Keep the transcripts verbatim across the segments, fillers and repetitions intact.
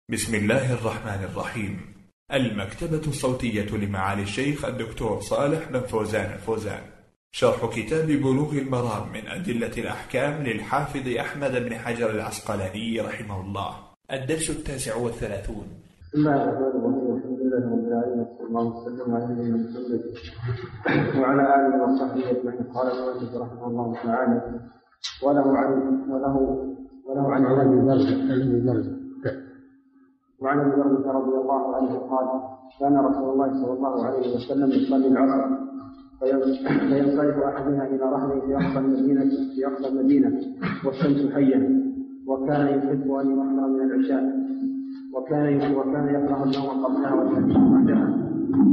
بسم الله الرحمن الرحيم. المكتبة الصوتية لمعالي الشيخ الدكتور صالح بن فوزان الفوزان، شرح كتاب بلوغ المرام من أدلة الأحكام للحافظ أحمد بن حجر العسقلاني رحمه الله، الدرس التاسع والثلاثون. بسم الله الرحمن الرحيم. الحمد لله رب العالمين، صلى الله وسلم على نبينا محمد وعلى آله وصحبه أجمعين. قال المؤلف رحمه الله تعالى: وله عن وله وله عن أبي برزة وعن ابي برزة رضي الله عنه قال: كان رسول الله صلى الله عليه وسلم يصلي العصر فينصرف احدنا الى رحله في اقصى المدينه في اقصى المدينه والشمس حيه، وكان يحب ان يؤخر من العشاء، وكان وكان يكره النوم قبلها والحديث بعدها،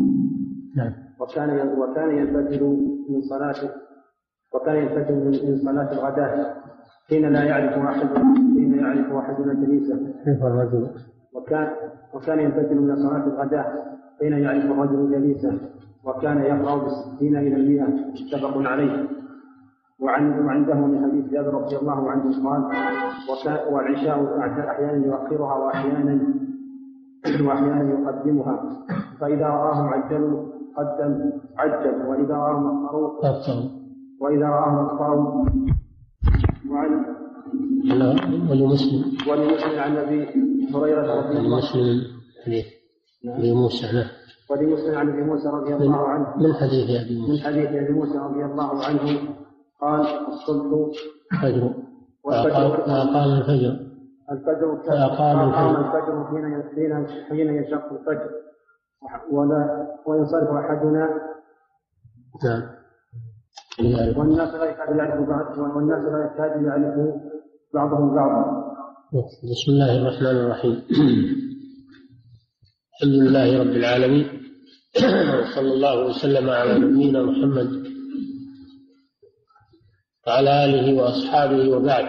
وكان وكان ينفتل من صلاته وكان ينفتل من صلاه الغداة حين لا يعرف احد حين يعرف احدنا جليسه. كيف الرجل وكان وكان ينفتل من صلاة الغداء حين يعرف الرجل جليسه، وكان يقرأ بالستين إلى المئة، متفق عليه. وعنده من حديث جابر رضي الله عنه قال: والعشاء أحيانا يؤخرها وأحيانا وأحيانا يقدمها، فإذا رآهم عجلوا قدم عجل، وإذا رآهم أخروا وإذا رآهم أخروا. وعن ولمسلم ولمسلم عن أبي هريرة رضي الله عنه موسى ولمسلم عن أبي موسى رضي الله عنه من حديث أبي موسى من حديث أبي موسى رضي الله عنه قال: الصبح فجر وأقام الفجر الفجر فأقام الفجر حين حين يشق الفجر، ولا وينصرف أحدنا نعم والناس لا يكاد يعرف بعض والناس لا يكاد يعرف بعضهم بعضا. بسم الله الرحمن الرحيم. الحمد لله رب العالمين، صلى الله وسلم على نبينا محمد وعلى آله وأصحابه، وبعد.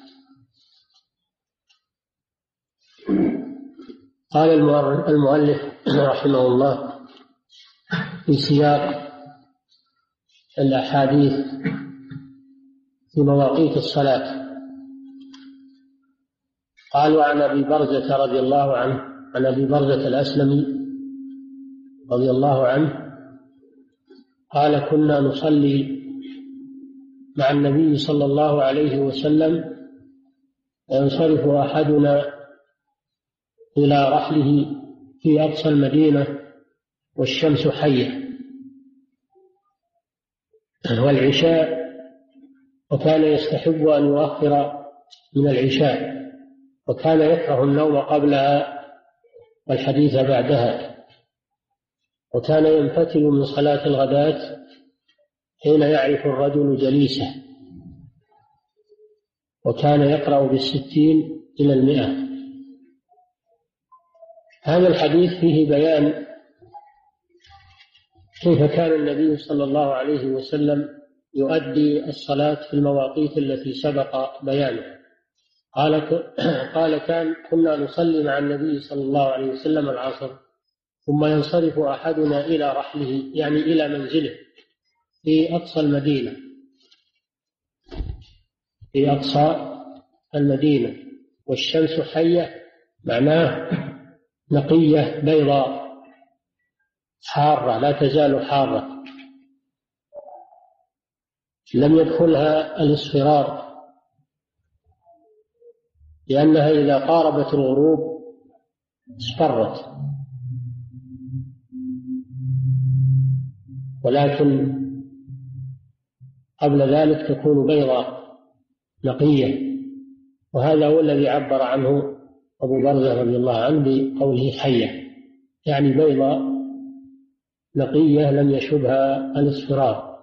قال المؤلف رحمه الله في سياق الأحاديث في مواقيت الصلاة، قال: وعن أبي برزة رضي الله عنه عن أبي برزة الأسلمي رضي الله عنه قال: كنا نصلي مع النبي صلى الله عليه وسلم ينصرف أحدنا إلى رحله في أقصى المدينة والشمس حية والعشاء، وكان يستحب أن يؤخر من العشاء، وكان يكره النوم قبلها والحديث بعدها، وكان ينفتل من صلاة الغداة حين يعرف الرجل جليسه، وكان يقرأ بالستين إلى المئة. هذا الحديث فيه بيان كيف كان النبي صلى الله عليه وسلم يؤدي الصلاة في المواقيت التي سبق بيانها. قال قال كان كنا نصلي مع النبي صلى الله عليه وسلم العصر، ثم ينصرف أحدنا إلى رحله، يعني إلى منزله في أقصى المدينة في أقصى المدينة والشمس حية، معناه نقية بيضاء حارة لا تزال حارة، لم يدخلها الاصفرار، لأنها إذا قاربت الغروب اصفرت، ولكن قبل ذلك تكون بيضاء نقية. وهذا هو الذي عبر عنه أبو برزة رضي الله عنه بقوله حية، يعني بيضاء نقية لم يشبها الاصفرار،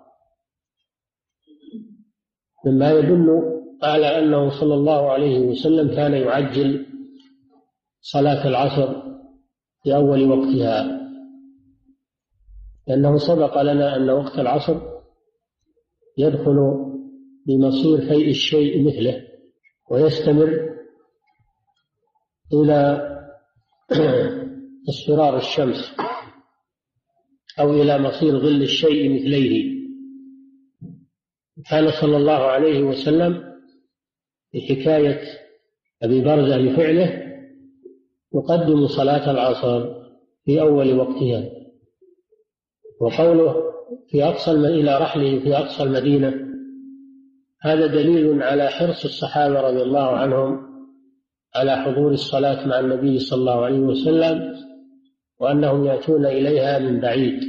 مما يدل على أنه صلى الله عليه وسلم كان يعجل صلاة العصر في أول وقتها، لأنه سبق لنا أن وقت العصر يدخل بمصير فيء الشيء مثله، ويستمر إلى اصفرار الشمس أو إلى مصير ظل الشيء مثليه. كان صلى الله عليه وسلم في حكاية أبي برزة لفعله يقدم صلاة العصر في أول وقتها. وقوله في أقصى إلى رحله في أقصى المدينة هذا دليل على حرص الصحابة رضي الله عنهم على حضور الصلاة مع النبي صلى الله عليه وسلم، وأنهم يأتون إليها من بعيد،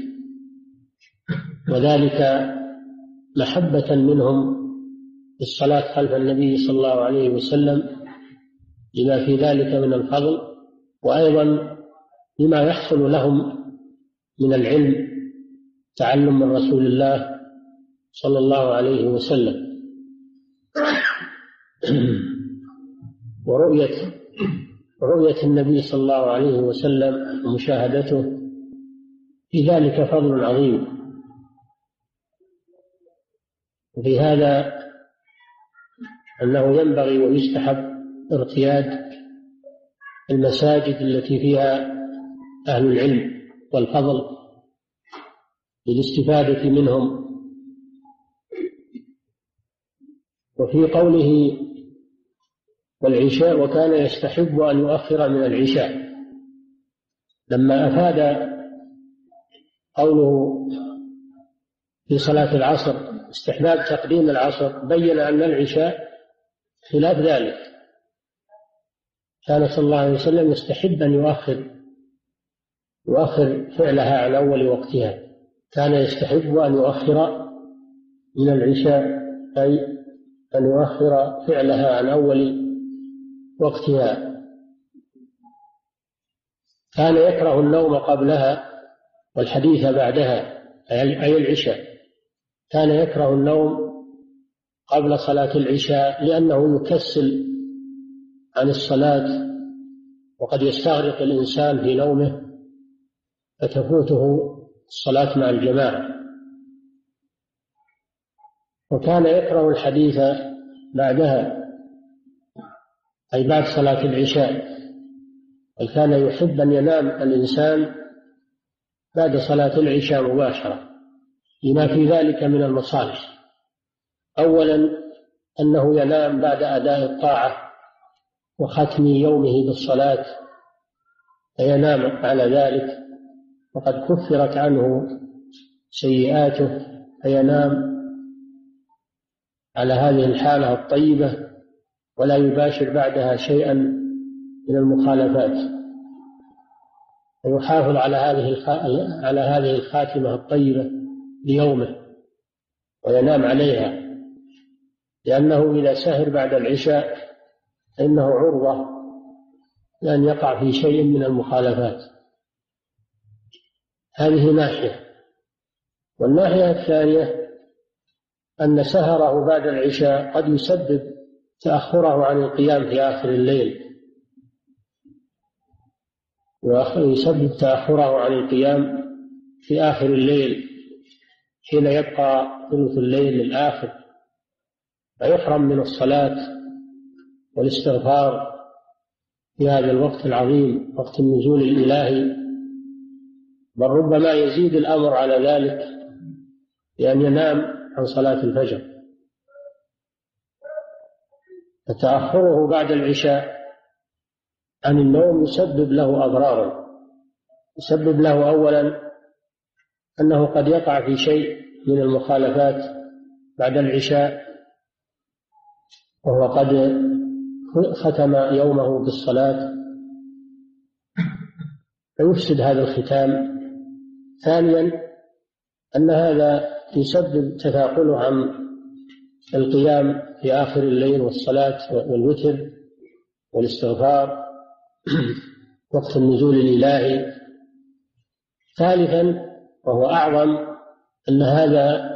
وذلك محبة منهم الصلاة خلف النبي صلى الله عليه وسلم لما في ذلك من الفضل، وأيضا لما يحصل لهم من العلم تعلم من رسول الله صلى الله عليه وسلم ورؤية رؤية النبي صلى الله عليه وسلم ومشاهدته، في ذلك فضل عظيم. وفي هذا أنه ينبغي ويستحب ارتياد المساجد التي فيها أهل العلم والفضل للاستفادة منهم. وفي قوله والعشاء وكان يستحب أن يؤخر من العشاء، لما أفاد قوله في صلاة العصر استحباب تقديم العصر بين أن العشاء خلاف ذلك، كان صلى الله عليه وسلم يستحب أن يؤخر يؤخر فعلها عن أول وقتها، كان يستحب أن يؤخر من العشاء أي أن يؤخر فعلها عن أول وقتها. كان يكره النوم قبلها والحديث بعدها أي العشاء، كان يكره النوم قبل صلاة العشاء لأنه يكسل عن الصلاة، وقد يستغرق الإنسان في نومه فتفوته الصلاة مع الجماعة. وكان يكره الحديث بعدها أي بعد صلاة العشاء، بل كان يحب أن ينام الإنسان بعد صلاة العشاء مباشرة لما في ذلك من المصالح. أولا أنه ينام بعد أداء الطاعة وختم يومه بالصلاة فينام على ذلك، وقد كفرت عنه سيئاته فينام على هذه الحالة الطيبة ولا يباشر بعدها شيئا من المخالفات، ويحافظ على هذه على هذه الخاتمة الطيبة ليومه وينام عليها، لأنه إذا سهر بعد العشاء فإنه عرضة لأن يقع في شيء من المخالفات. هذه ناحية. والناحية الثانية أن سهره بعد العشاء قد يسبب تأخره عن القيام في آخر الليل، ويسبب تأخره عن القيام في آخر الليل حين يبقى ثلث الليل الآخر، فيحرم من الصلاة والاستغفار في هذا الوقت العظيم وقت النزول الإلهي، بل ربما يزيد الأمر على ذلك بأن ينام عن صلاة الفجر. فتأخره بعد العشاء عن النوم يسبب له أضرارا، يسبب له أولا أنه قد يقع في شيء من المخالفات بعد العشاء وهو قد ختم يومه بالصلاة فيفسد هذا الختام. ثانيا أن هذا يسبب تثاقله عن القيام في آخر الليل والصلاة والوتر والاستغفار وقت النزول الإلهي. ثالثا وهو أعظم أن هذا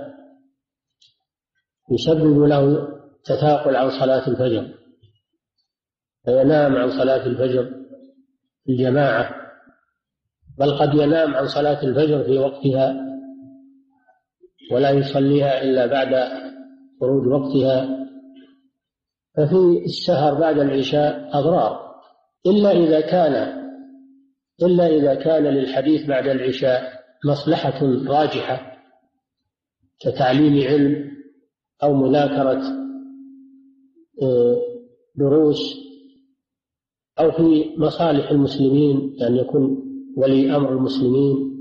يسبب له تثاقل عن صلاة الفجر، فينام عن صلاة الفجر في الجماعة، بل قد ينام عن صلاة الفجر في وقتها ولا يصليها إلا بعد خروج وقتها. ففي السهر بعد العشاء أضرار، إلا إذا كان إلا إذا كان للحديث بعد العشاء مصلحة راجحة كتعليم علم أو مذاكرة دروس أو في مصالح المسلمين، أن يكون ولي أمر المسلمين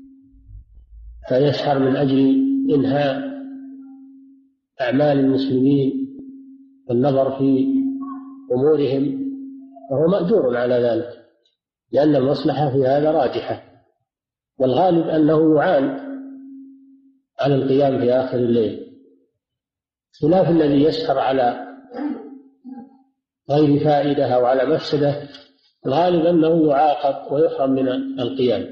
فيسهر من أجل إنهاء أعمال المسلمين والنظر في أمورهم، فهو مأجور على ذلك، لأن المصلحة في هذا راجحة. والغالب أنه يعان على القيام في آخر الليل، خلاف الذي يسهر على غير فائدة أو على مفسدة، الغالب أنه يعاقب ويحرم من القيام.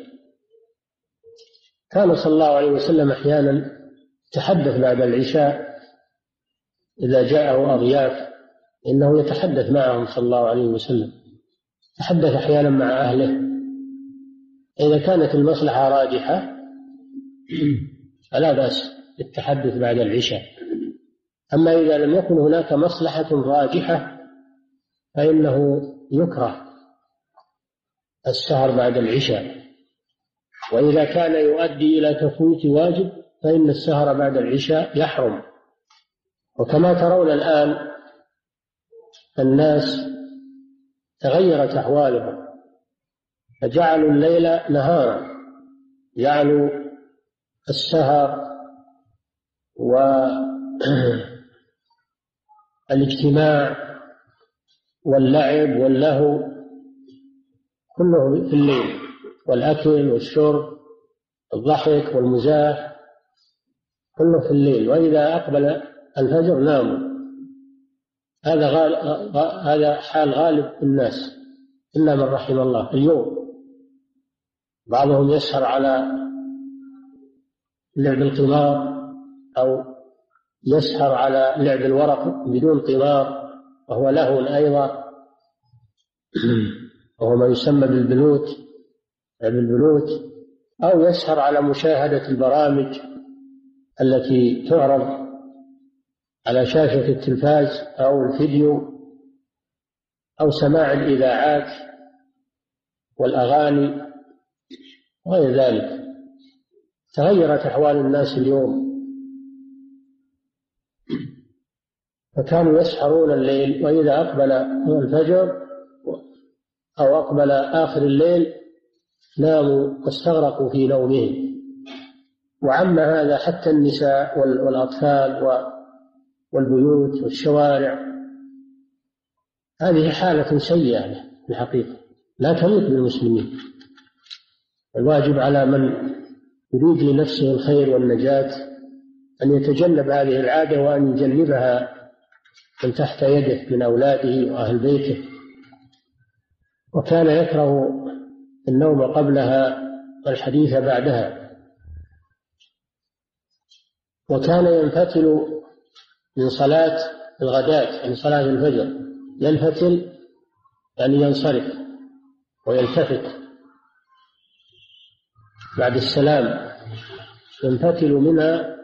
كان صلى الله عليه وسلم أحيانا يتحدث بعد العشاء إذا جاءه أضياف، إنه يتحدث معهم صلى الله عليه وسلم، يتحدث أحيانا مع أهله. إذا كانت المصلحة راجحة فلا بأس بالتحدث بعد العشاء. أما إذا لم يكن هناك مصلحة راجحة فإنه يكره السهر بعد العشاء. وإذا كان يؤدي إلى تفويت واجب فإن السهر بعد العشاء يحرم. وكما ترون الآن الناس تغيرت أحوالهم، فجعلوا الليل نهارا، جعلوا السهر والاجتماع واللعب واللهو كله في الليل، والأكل والشرب الضحك والمزاح كله في الليل، وإذا أقبل الفجر ناموا. هذا غال... هذا حال غالب الناس إلا من رحم الله. اليوم بعضهم يسهر على لعب القمار أو يسهر على لعب الورق بدون قمار، وهو لهو أيضا، وهو ما يسمى بالبلوت، لعب البلوت، أو يسهر على مشاهدة البرامج التي تعرض على شاشة التلفاز أو الفيديو، أو سماع الإذاعات والأغاني وغير ذلك. تغيرت أحوال الناس اليوم، فكانوا يسهرون الليل، وإذا أقبل الفجر أو أقبل آخر الليل ناموا واستغرقوا في نومهم. وعم هذا حتى النساء والأطفال والبيوت والشوارع. هذه حالة سيئة في الحقيقة لا تليق بالمسلمين. الواجب على من يريد لنفسه الخير والنجاة أن يتجنب هذه العادة، وأن يجنبها من تحت يده من أولاده وأهل بيته. وكان يكره النوم قبلها والحديث بعدها. وكان ينفتل من صلاة الغداة، من صلاة الفجر، ينفتل يعني ينصرف ويلتفت بعد السلام، ينفتل منها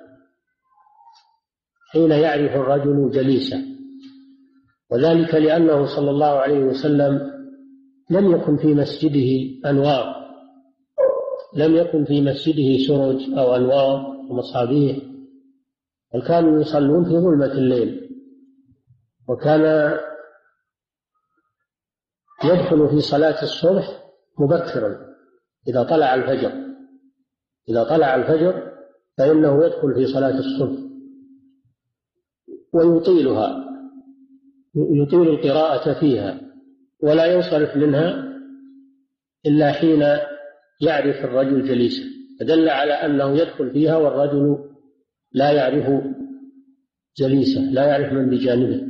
حين يعرف الرجل جليسه. وذلك لأنه صلى الله عليه وسلم لم يكن في مسجده أنوار، لم يكن في مسجده سرج أو أنوار ومصابيح، بل كانوا يصلون في ظلمة الليل. وكان يدخل في صلاة الصبح مبكرا إذا طلع الفجر، إذا طلع الفجر فإنه يدخل في صلاة الصبح ويطيلها، يطيل القراءة فيها، ولا ينصرف منها إلا حين يعرف الرجل جليسه، فدل على أنه يدخل فيها والرجل لا يعرف جليسه، لا يعرف من بجانبه،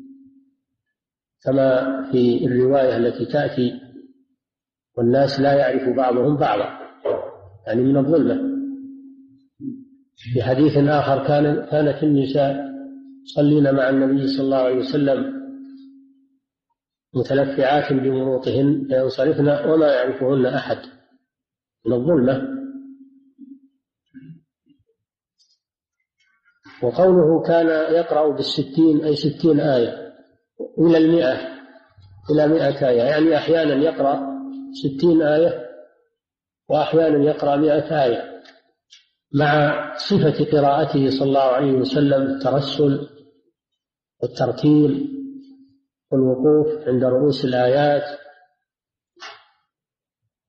كما في الرواية التي تأتي والناس لا يعرف بعضهم بعضا، يعني من الظلمة. في حديث آخر كان كانت النساء صلين مع النبي صلى الله عليه وسلم متلفعات بمروطهن فينصرفن وما يعرفهن أحد من الظلمة. وقوله كان يقرأ بالستين أي ستين آية إلى المئة، إلى مئة آية، يعني أحيانا يقرأ ستين آية وأحيانا يقرأ مئة آية، مع صفة قراءته صلى الله عليه وسلم الترسل والترتيل والوقوف عند رؤوس الآيات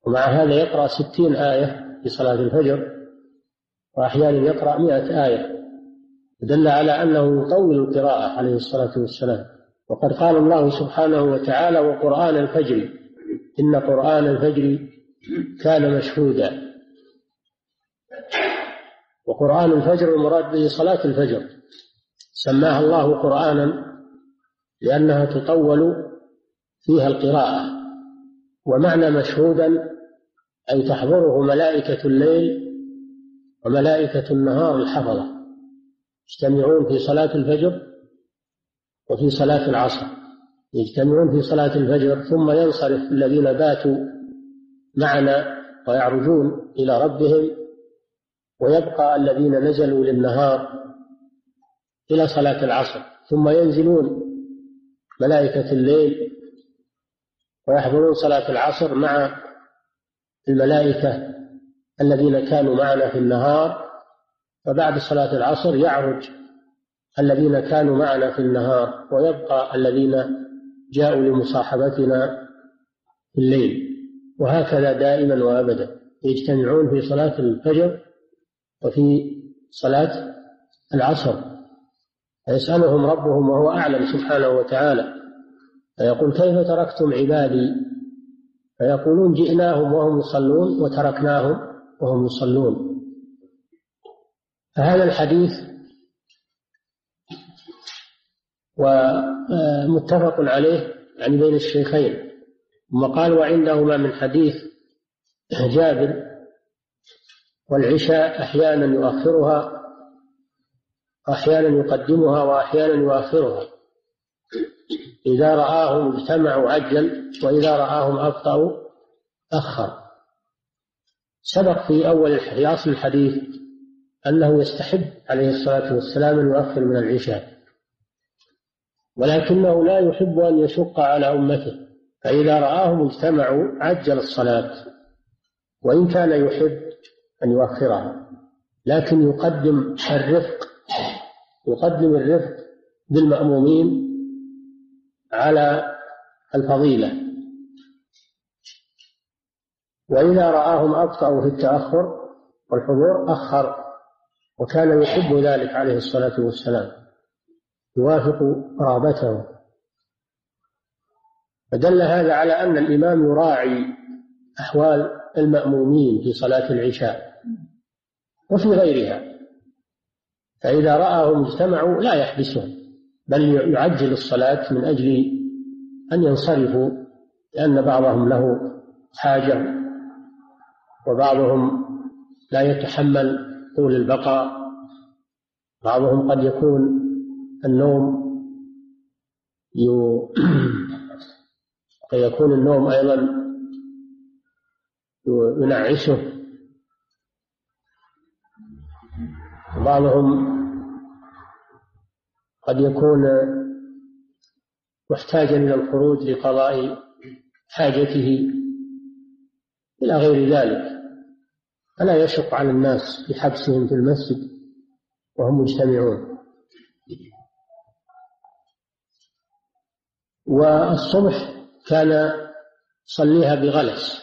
ومع هذا يقرأ ستين آية في صلاة الفجر، وأحيانا يقرأ مئة آية، دل على أنه يطول القراءة عليه الصلاة والسلام. وقد قال الله سبحانه وتعالى: وقرآن الفجر إن قرآن الفجر كان مشهودا. وقرآن الفجر المراد به صلاة الفجر، سماها الله قرآنا لأنها تطول فيها القراءة. ومعنى مشهودا أي تحضره ملائكة الليل وملائكة النهار الحفظة، يجتمعون في صلاة الفجر وفي صلاة العصر. يجتمعون في صلاة الفجر ثم ينصرف الذين باتوا معنا ويعرجون إلى ربهم، ويبقى الذين نزلوا للنهار إلى صلاة العصر، ثم ينزلون ملائكة الليل ويحضرون صلاة العصر مع الملائكة الذين كانوا معنا في النهار. فبعد صلاة العصر يعرج الذين كانوا معنا في النهار، ويبقى الذين جاءوا لمصاحبتنا في الليل، وهكذا دائما وأبدا يجتمعون في صلاة الفجر وفي صلاة العصر. فيسألهم ربهم وهو أعلم سبحانه وتعالى، فيقول: كيف تركتم عبادي؟ فيقولون: جئناهم وهم يصلون وتركناهم وهم يصلون. فهذا الحديث ومتفق عليه يعني بين الشيخين. ثم قال: وعندهما من حديث جابر: والعشاء أحيانا يؤخرها وأحيانا يقدمها وأحيانا يؤخرها، إذا رآهم اجتمعوا عجل وإذا رآهم أبطأوا أخر. سبق في أول في أصل الحديث أنه يستحب عليه الصلاة والسلام أن يؤخر من العشاء، ولكنه لا يحب أن يشق على أمته، فإذا رآهم اجتمعوا عجل الصلاة، وإن كان يحب أن يؤخرها، لكن يقدم الرفق يقدم الرفق بالمأمومين على الفضيلة. وإذا رآهم أبطأوا في التأخر والحضور أخر، وكان يحب ذلك عليه الصلاة والسلام، يوافق رغبته. فدل هذا على أن الإمام يراعي أحوال المأمومين في صلاة العشاء وفي غيرها، فإذا رآهم اجتمعوا لا يحبسهم، بل يعجل الصلاة من أجل أن ينصرفوا، لأن بعضهم له حاجة وبعضهم لا يتحمل طول البقاء، بعضهم قد يكون النوم قد يكون النوم أيضا ينعشه، وبعضهم قد يكون محتاجا إلى الخروج لقضاء حاجته إلى غير ذلك، فلا يشق على الناس بحبسهم في المسجد وهم مجتمعون. والصبح كان يصليها بغلس،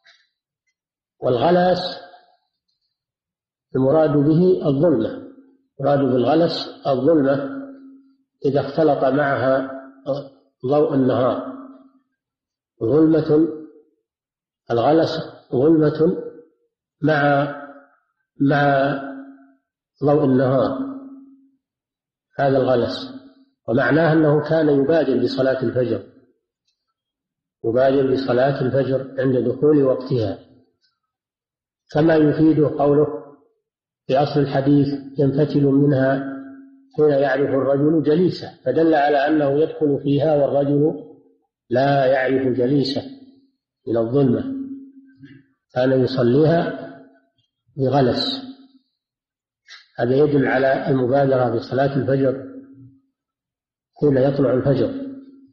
والغلس المراد به الظلمة، المراد بالغلس الظلمة إذا اختلط معها ضوء النهار. ظلمة الغلس ظلمة مع مع ضوء النهار، هذا الغلس. ومعناه أنه كان يبادر بصلاة الفجر يبادر بصلاة الفجر عند دخول وقتها، كما يفيده قوله في أصل الحديث: ينفتل منها حين يعرف الرجل جليسه، فدل على أنه يدخل فيها والرجل لا يعرف جليسه من الظلمة، كان يصليها بغلس. هذا يدل على المبادرة بصلاة الفجر حين يطلع الفجر.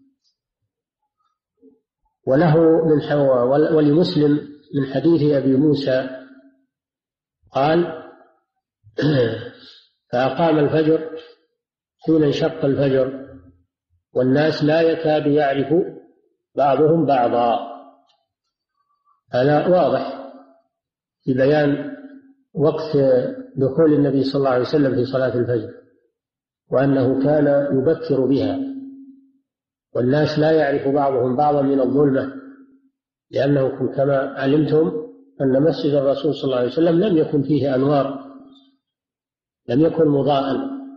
وله من حواء ولمسلم من حديث أبي موسى قال: فأقام الفجر حين انشق الفجر والناس لا يكاد يعرف بعضهم بعضا. هذا واضح في بيان وقت دخول النبي صلى الله عليه وسلم في صلاة الفجر، وأنه كان يبكر بها، والناس لا يعرف بعضهم بعضا من الظلمة، لأنه كما علمتم أن مسجد الرسول صلى الله عليه وسلم لم يكن فيه أنوار، لم يكن مضاءً،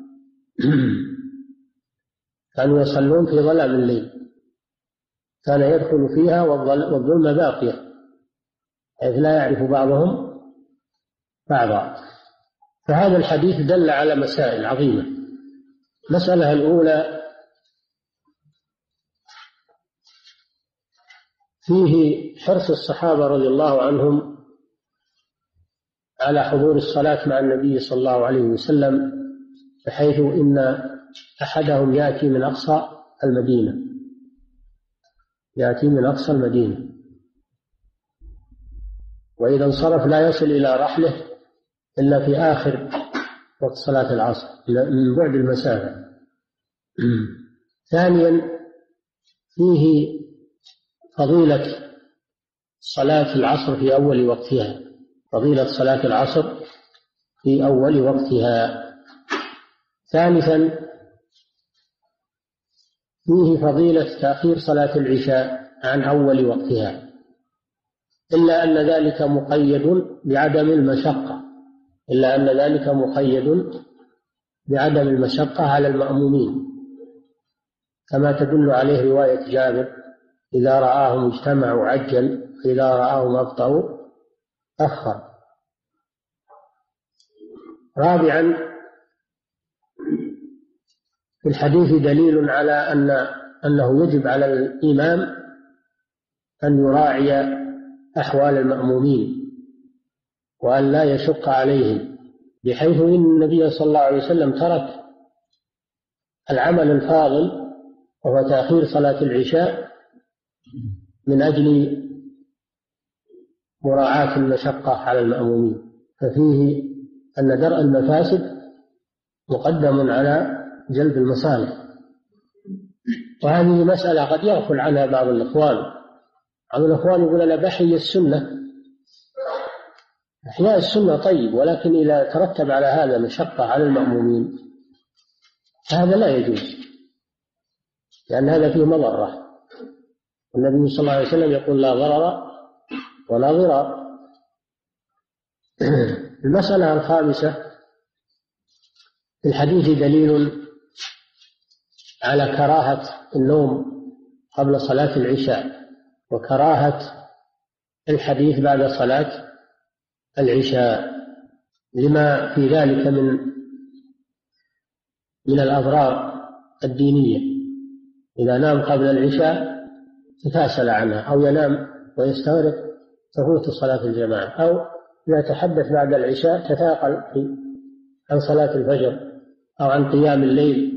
كانوا يصلون في ظلام الليل، كان يدخل فيها والظلمة باقية حيث لا يعرف بعضهم بعضا. فهذا الحديث دل على مسائل عظيمة. المسألة الأولى فيه حرص الصحابة رضي الله عنهم على حضور الصلاة مع النبي صلى الله عليه وسلم، بحيث إن أحدهم يأتي من أقصى المدينة يأتي من أقصى المدينة وإذا انصرف لا يصل إلى رحله إلا في آخر وقت صلاة العصر من بعد المسافة. ثانيا فيه فضيلة صلاة العصر في أول وقتها فضيلة صلاة العصر في أول وقتها. ثالثا فيه فضيلة تأخير صلاة العشاء عن أول وقتها، إلا أن ذلك مقيد بعدم المشقة إلا أن ذلك مقيد بعدم المشقة على المأمومين، كما تدل عليه رواية جابر: إذا رآهم اجتمعوا عجل، إذا رآهم أبطأوا أخر. رابعا في الحديث دليل على أن أنه يجب على الإمام أن يراعي أحوال المأمومين وأن لا يشق عليهم، بحيث إن النبي صلى الله عليه وسلم ترك العمل الفاضل وهو تأخير صلاة العشاء من أجل مراعاة المشقة على المأمومين، ففيه أن درء المفاسد مقدم على جلب المصالح. وهذه مسألة قد يغفل عنها بعض الإخوان بعض الإخوان يقول أنا بحيي السنة. إحياء السنة طيب، ولكن إذا ترتب على هذا مشقة على المأمومين هذا لا يجوز، لأن هذا فيه مضرة. النبي صلى الله عليه وسلم يقول: لا ضرر ولا ضرار. المسألة الخامسة في الحديث دليل على كراهة النوم قبل صلاة العشاء وكراهة الحديث بعد صلاة العشاء، لما في ذلك من من الأضرار الدينية. إذا نام قبل العشاء تكاسل عنها، أو ينام ويستغرق تفوت صلاة الجماعة، أو إذا تحدث بعد العشاء تثاقل عن صلاة الفجر أو عن قيام الليل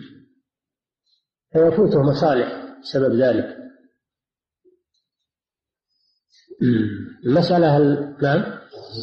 فيفوته مصالح بسبب ذلك. المسألة نعم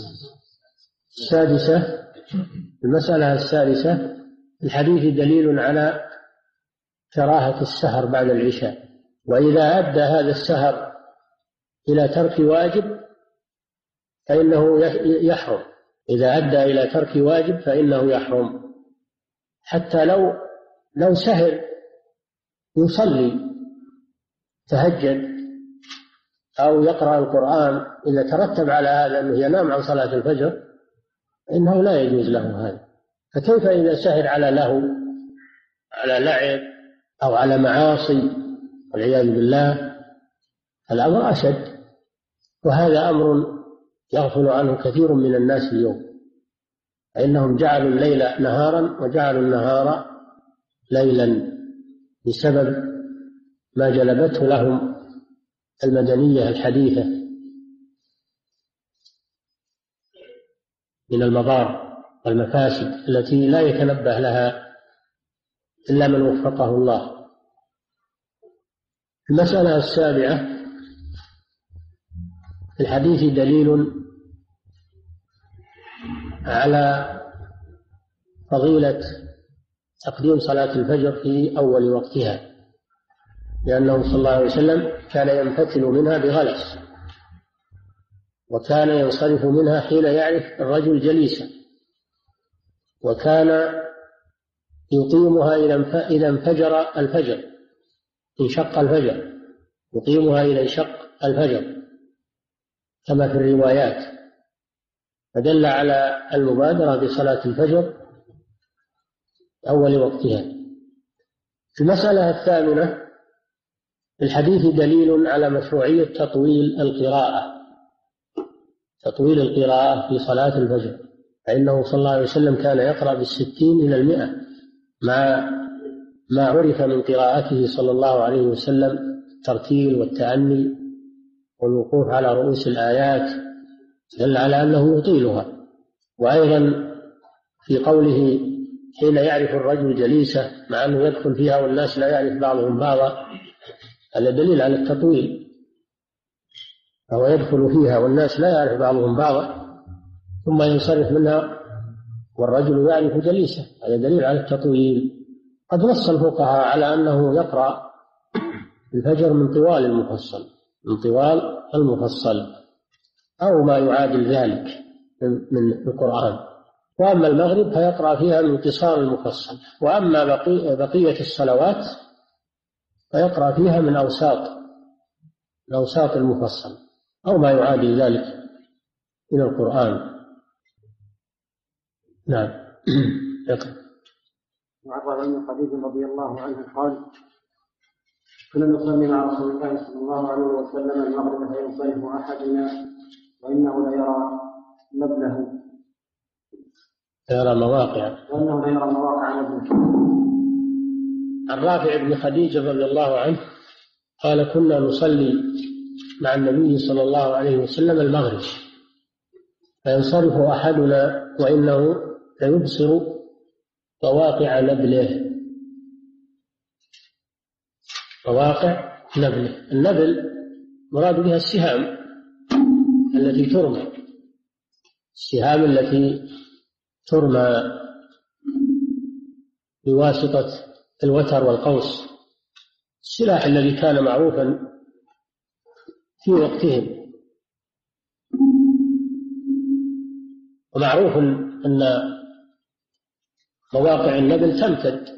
السادسة المسألة السادسة الحديث دليل على كراهة السهر بعد العشاء، وإذا أدى هذا السهر إلى ترك واجب فإنه يحرم إذا أدى إلى ترك واجب فإنه يحرم، حتى لو لو سهر يصلي تهجد أو يقرأ القرآن، إذا ترتب على هذا أنه ينام عن صلاة الفجر إنه لا يجوز له هذا. فكيف إذا سهر على لهو، على لعب، أو على معاصي والعياذ بالله؟ الأمر أشد، وهذا أمر يغفل عنه كثير من الناس اليوم، فإنهم جعلوا الليل نهارا وجعلوا النهار ليلا بسبب ما جلبته لهم المدنية الحديثة من المضار والمفاسد التي لا يتنبه لها إلا من وفقه الله. المسألة السابعة في الحديث دليل على فضيلة تقديم صلاة الفجر في أول وقتها، لأنه صلى الله عليه وسلم كان ينفتل منها بغلس، وكان ينصرف منها حين يعرف الرجل جليسا، وكان يقيمها إذا انفجر الفجر، انشق الفجر، يقيمها إذا انشق الفجر كما في الروايات، فدل على المبادرة بصلاة الفجر أول وقتها. المسألة الثامنة: في الحديث دليل على مشروعية تطويل القراءة تطويل القراءة في صلاة الفجر، فإنه صلى الله عليه وسلم كان يقرأ بالستين إلى المئة مع ما عرف من قراءته صلى الله عليه وسلم الترتيل والتأني والوقوف على رؤوس الآيات، دل على أنه يطيلها. وأيضا في قوله حين يعرف الرجل جليسه، مع أنه يدخل فيها والناس لا يعرف بعضهم بعضا، هذا دليل على التطويل، فهو يدخل فيها والناس لا يعرف بعضهم بعضا ثم ينصرف منها والرجل يعرف جليسه، هذا دليل على التطويل. قد نص الفقهاء على أنه يقرأ الفجر من طوال المفصل من طوال المفصل أو ما يعادل ذلك من القرآن، وأما المغرب فيقرأ فيها من قصار المفصل، وأما بقي بقية الصلوات فيقرأ فيها من أوساط من أوساط المفصل أو ما يعادل ذلك من القرآن. نعم. يقرأ. وعن ابن خديج رضي الله عنه قال: كنا نصلي مع رسول الله صلى الله عليه وسلم المغرب فينصرف أحدنا وإنه ليرى نبله يرى مواقع وإنه ليرى مواقع نبله. عن رافع بن خديج رضي الله عنه قال: كنا نصلي مع النبي صلى الله عليه وسلم المغرب فينصرف أحدنا وإنه ليبصر مواقع نبله. مواقع نبله، النبل مراد بها السهام التي ترمى، السهام التي ترمى بواسطة الوتر والقوس، السلاح الذي كان معروفا في وقتهم. ومعروف أن مواقع النبل تمتد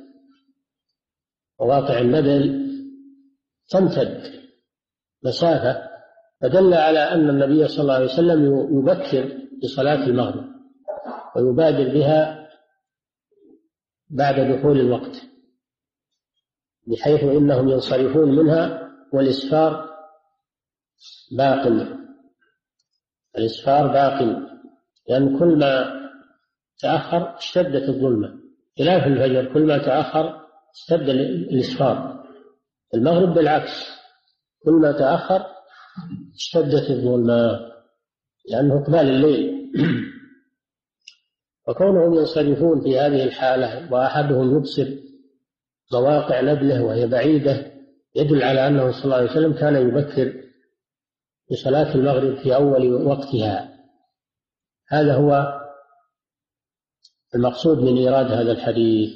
مواقع النبل تمتد مسافة، فدل على أن النبي صلى الله عليه وسلم يبكر بصلاة المغرب ويبادر بها بعد دخول الوقت، بحيث إنهم ينصرفون منها والإسفار باق الإسفار باق لأن كل ما تأخر اشتدت الظلمة، خلاف الفجر كل ما تأخر اشتد الإسفار. المغرب بالعكس، كل ما تأخر اشتدت الظلمة لأنه إقبال الليل. وكونهم ينصرفون في هذه الحالة وأحدهم يبصر مواقع نبله وهي بعيدة يدل على أنه صلى الله عليه وسلم كان يبكر بصلاة المغرب في أول وقتها. هذا هو المقصود من إيراد هذا الحديث.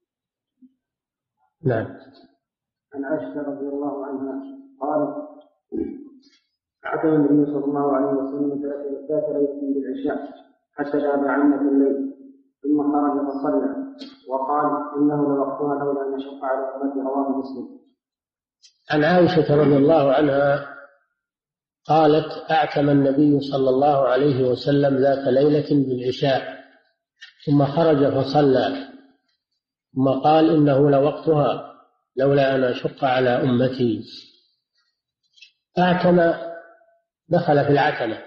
نعم. عن عائشة رضي الله عنها قالت: أعتم النبي صلى الله عليه وسلم ذات ليلة بالعشاء حتى ذهب عنة الليل ثم خرج فصلى وقال: إنه لوقتها لولا أن نشق على أمتي. رواه مسلم. عن عائشة رضي الله عنها قالت: أعتم النبي صلى الله عليه وسلم ذات ليلة بالعشاء ثم خرج فصلى ثم قال: إنه لوقتها لولا أن أشق على أمتي. أعتم دخل في العتمة،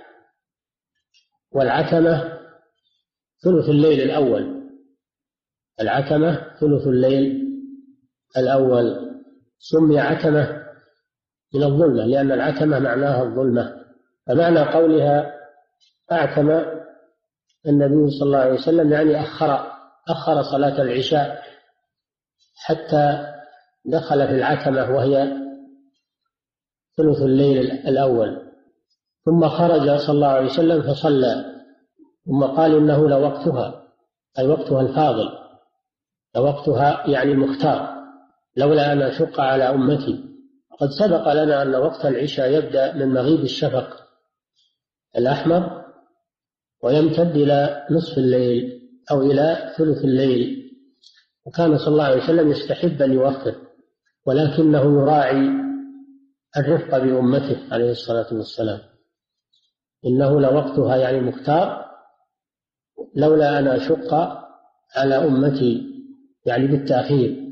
والعتمة ثلث الليل الأول العتمة ثلث الليل الأول سمي عتمة من الظلمة لأن العتمة معناها الظلمة. فمعنى قولها أعتم النبي صلى الله عليه وسلم يعني أخر أخر صلاة العشاء حتى دخل في العتمة وهي ثلث الليل الأول، ثم خرج صلى الله عليه وسلم فصلى ثم قال: إنه لوقتها، أي وقتها الفاضل، لوقتها يعني المختار، لولا أن أشق على أمتي. وقد سبق لنا أن وقت العشاء يبدأ من مغيب الشفق الأحمر ويمتد إلى نصف الليل أو إلى ثلث الليل. وكان صلى الله عليه وسلم يستحب أن يوفر، ولكنه يراعي الرفق بأمته عليه الصلاة والسلام. إنه لوقتها يعني مختار، لولا أن أشق على أمتي يعني بالتأخير.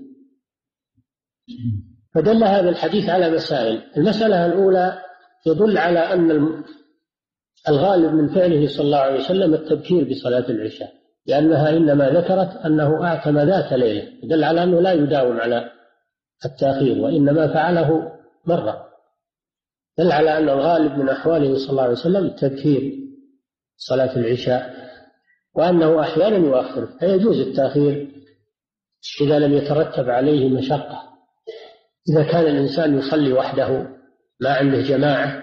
فدل هذا الحديث على مسائل. المسألة الأولى يدل على أن الغالب من فعله صلى الله عليه وسلم التبكير بصلاة العشاء، لأنها إنما ذكرت أنه أعتم ذات ليلة، يدل على أنه لا يداوم على التأخير وإنما فعله مرة. دل على أن الغالب من أحواله صلى الله عليه وسلم التبكير صلاة العشاء، وأنه أحيانا يؤخر، فيجوز التأخير إذا لم يترتب عليه مشقة. إذا كان الإنسان يصلي وحده ما عنده جماعة،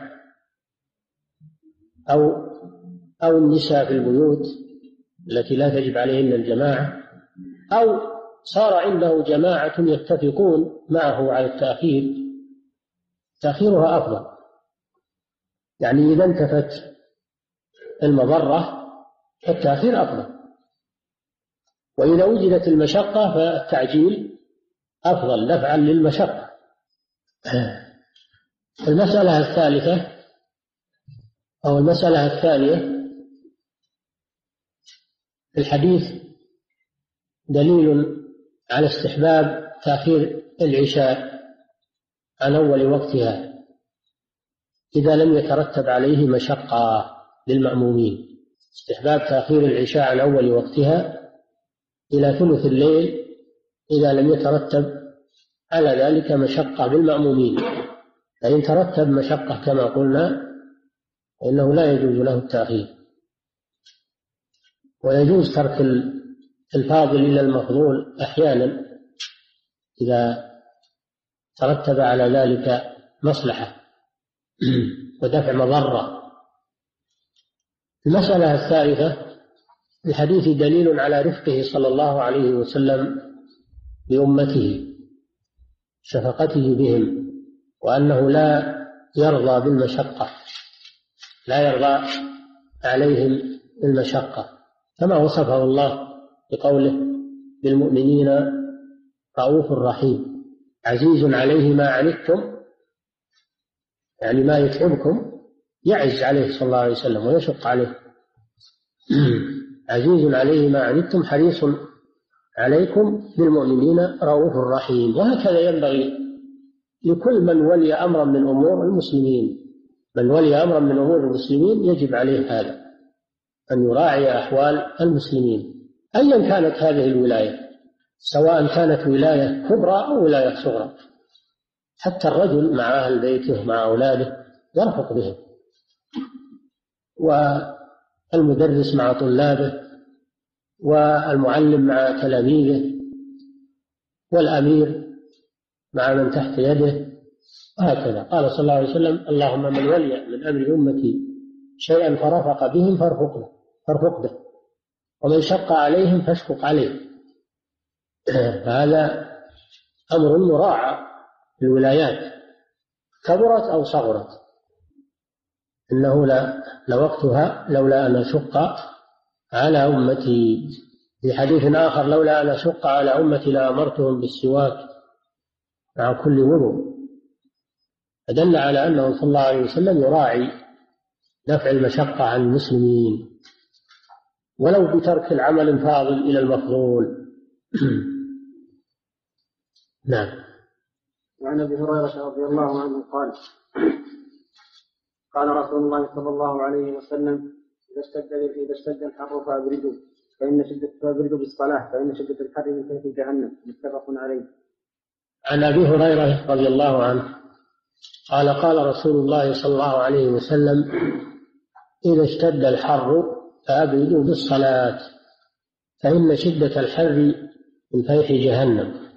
أو أو النساء في البيوت التي لا تجب عليهن الجماعة، أو صار عنده جماعة يتفقون معه على التأخير، تأخيرها أفضل. يعني إذا انتفت المضرة فالتأخير أفضل، وإذا وجدت المشقة فالتعجيل أفضل دفعا للمشقة. المسألة الثالثة أو المسألة الثانية، في الحديث دليل على استحباب تأخير العشاء عن أول وقتها إذا لم يترتب عليه مشقة للمأمومين. استحباب تأخير العشاء عن أول وقتها إلى ثلث الليل إذا لم يترتب على ذلك مشقة بالمأمومين. فإن ترتب مشقة كما قلنا فإنه لا يجوز له التأخير. ويجوز ترك الفاضل إلى المفضول أحيانا إذا ترتب على ذلك مصلحة ودفع مضرة. المسألة الثالثة، الحديث دليل على رفقه صلى الله عليه وسلم بأمته، شفقته بهم، وأنه لا يرضى بالمشقة، لا يرضى عليهم المشقة، كما وصفه الله بقوله بالمؤمنين رؤوف رحيم عزيز عليه ما عنتم، يعني ما يتعبكم يعز عليه صلى الله عليه وسلم ويشق عليه. عزيز عليه ما عنتم حريص عليكم بالمؤمنين رؤوف رحيم. وهكذا ينبغي لكل من ولي أمرا من أمور المسلمين. من ولي أمرا من أمور المسلمين يجب عليه هذا، أن يراعي أحوال المسلمين أيا كانت هذه الولاية، سواء كانت ولاية كبرى أو ولاية صغرى. حتى الرجل مع أهل بيته مع أولاده يرفق بهم، والمدرس مع طلابه، والمعلم مع تلاميذه، والأمير مع من تحت يده، وهكذا. قال صلى الله عليه وسلم اللهم من ولي من أمر أمتي شيئا فرفق بهم فارفق به فارفق به ومن شق عليهم فاشفق عليه. هذا أمر مراعى في الولايات كبرت أو صغرت. إنه لوقتها لولا أن أشق على أمتي. في حديث آخر لولا أن أشق على أمتي لأمرتهم بالسواك مع كل وضوء. فدل على أنه صلى الله عليه وسلم يراعي دفع المشقة عن المسلمين ولو بترك العمل الفاضل إلى المفضول. نعم. وعن أبي هريرة رضي الله عنه قال قال رسول الله صلى الله عليه وسلم إذا اشتد إذا اشتد الحر فأبردوا فإن شدة فأبردوا بالصلاة فإن شدة الحر من فيح جهنم. متفق عليه. عن أبي هريرة رضي الله عنه قال قال رسول الله صلى الله عليه وسلم إذا اشتد الحر فأبردوا بالصلاة فإن شدة الحر من فيح جهنم.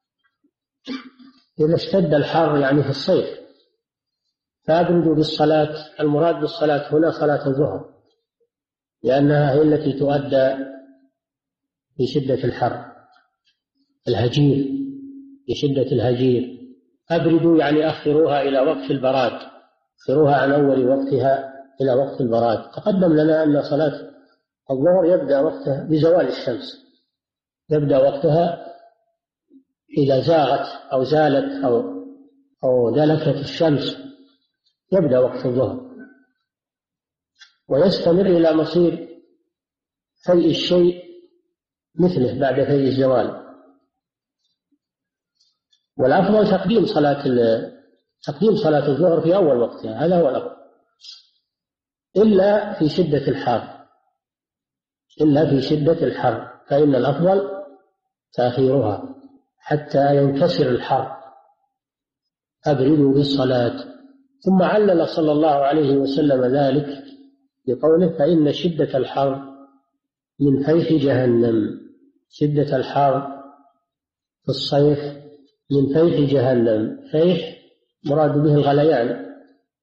إذا اشتد الحر يعني في الصيف فأبردوا بالصلاة. المراد بالصلاة هنا صلاة الظهر، لأنها هي التي تؤدى في شدة الحر الهجير، في شدة الهجير. أبردوا يعني أخروها إلى وقت البراد، أخروها عن أول وقتها إلى وقت البراد. تقدم لنا أن صلاة الظهر يبدأ وقتها بزوال الشمس، يبدأ وقتها إذا زاغت أو زالت أو أو دلكت الشمس يبدأ وقت الظهر، ويستمر إلى مصير فيء الشيء مثله بعد فيء الزوال. والأفضل تقديم صلاة تقديم صلاة الظهر في أول وقتها، هذا هو الأفضل، إلا في شدة الحر إلا في شدة الحر فإن الأفضل تأخيرها حتى ينكسر الحر. أبردوا بالصلاة. ثم علل صلى الله عليه وسلم ذلك بقوله: فإن شدة الحر من فيح جهنم. شدة الحر في الصيف من فيح جهنم. فيح مراد به الغليان،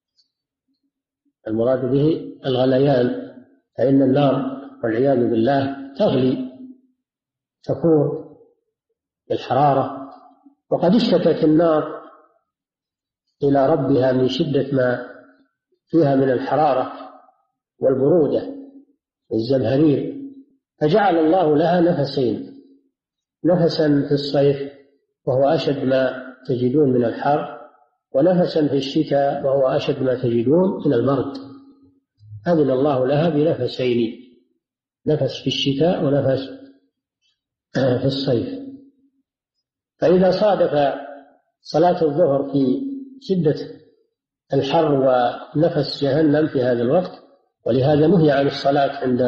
المراد به الغليان، فإن النار والعياذ بالله تغلي تفور بالحرارة. وقد اشتكت النار إلى ربها من شدة ما فيها من الحرارة والبرودة والزمهرير، فجعل الله لها نفسين: نفسا في الصيف وهو أشد ما تجدون من الحر، ونفسا في الشتاء وهو أشد ما تجدون من البرد. أذن الله لها بنفسين: نفس في الشتاء ونفس في الصيف. فإذا صادف صلاة الظهر في شدة الحر ونفس جهنم في هذا الوقت، ولهذا نهي عن الصلاة عند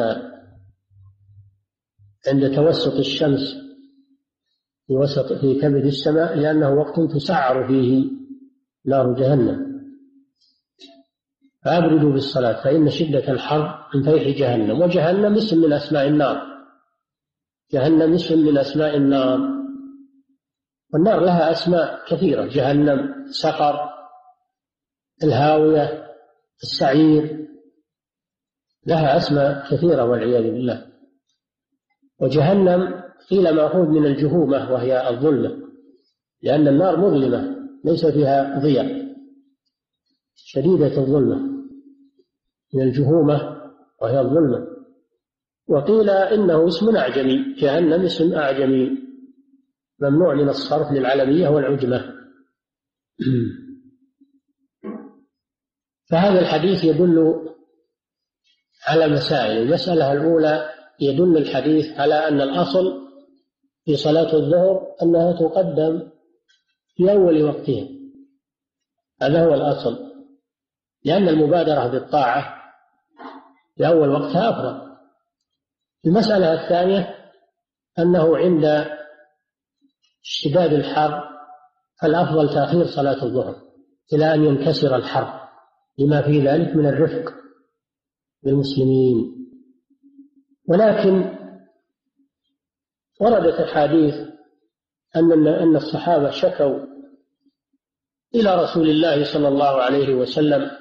عند توسط الشمس في وسط في كبد السماء، لأنه وقت تسعر فيه نار جهنم. فأبردوا بالصلاة فإن شدة الحر من فيح جهنم. وجهنم اسم من أسماء النار، جهنم اسم من أسماء النار، والنار لها أسماء كثيرة: جهنم، سقر، الهاوية، السعير، لها أسماء كثيرة والعياذ بالله. وجهنم قيل مأخوذ من الجهومة وهي الظلمة، لأن النار مظلمة ليس فيها ضياء، شديدة الظلمة، من الجهومة وهي الظلمة. وقيل إنه اسم أعجمي، جهنم اسم أعجمي ممنوع من الصرف للعلمية والعجمة. فهذا الحديث يدل على مسائل. المسألة الأولى: يدل الحديث على أن الأصل في صلاة الظهر أنها تقدم في أول وقتها، هذا هو الأصل، لأن المبادرة بالطاعة في أول وقتها أفضل. المسألة الثانية أنه عند اشتداد الحر فالأفضل تأخير صلاة الظهر إلى أن ينكسر الحر، لما في ذلك من الرفق بالمسلمين. ولكن وردت أحاديث أن أن الصحابة شكوا إلى رسول الله صلى الله عليه وسلم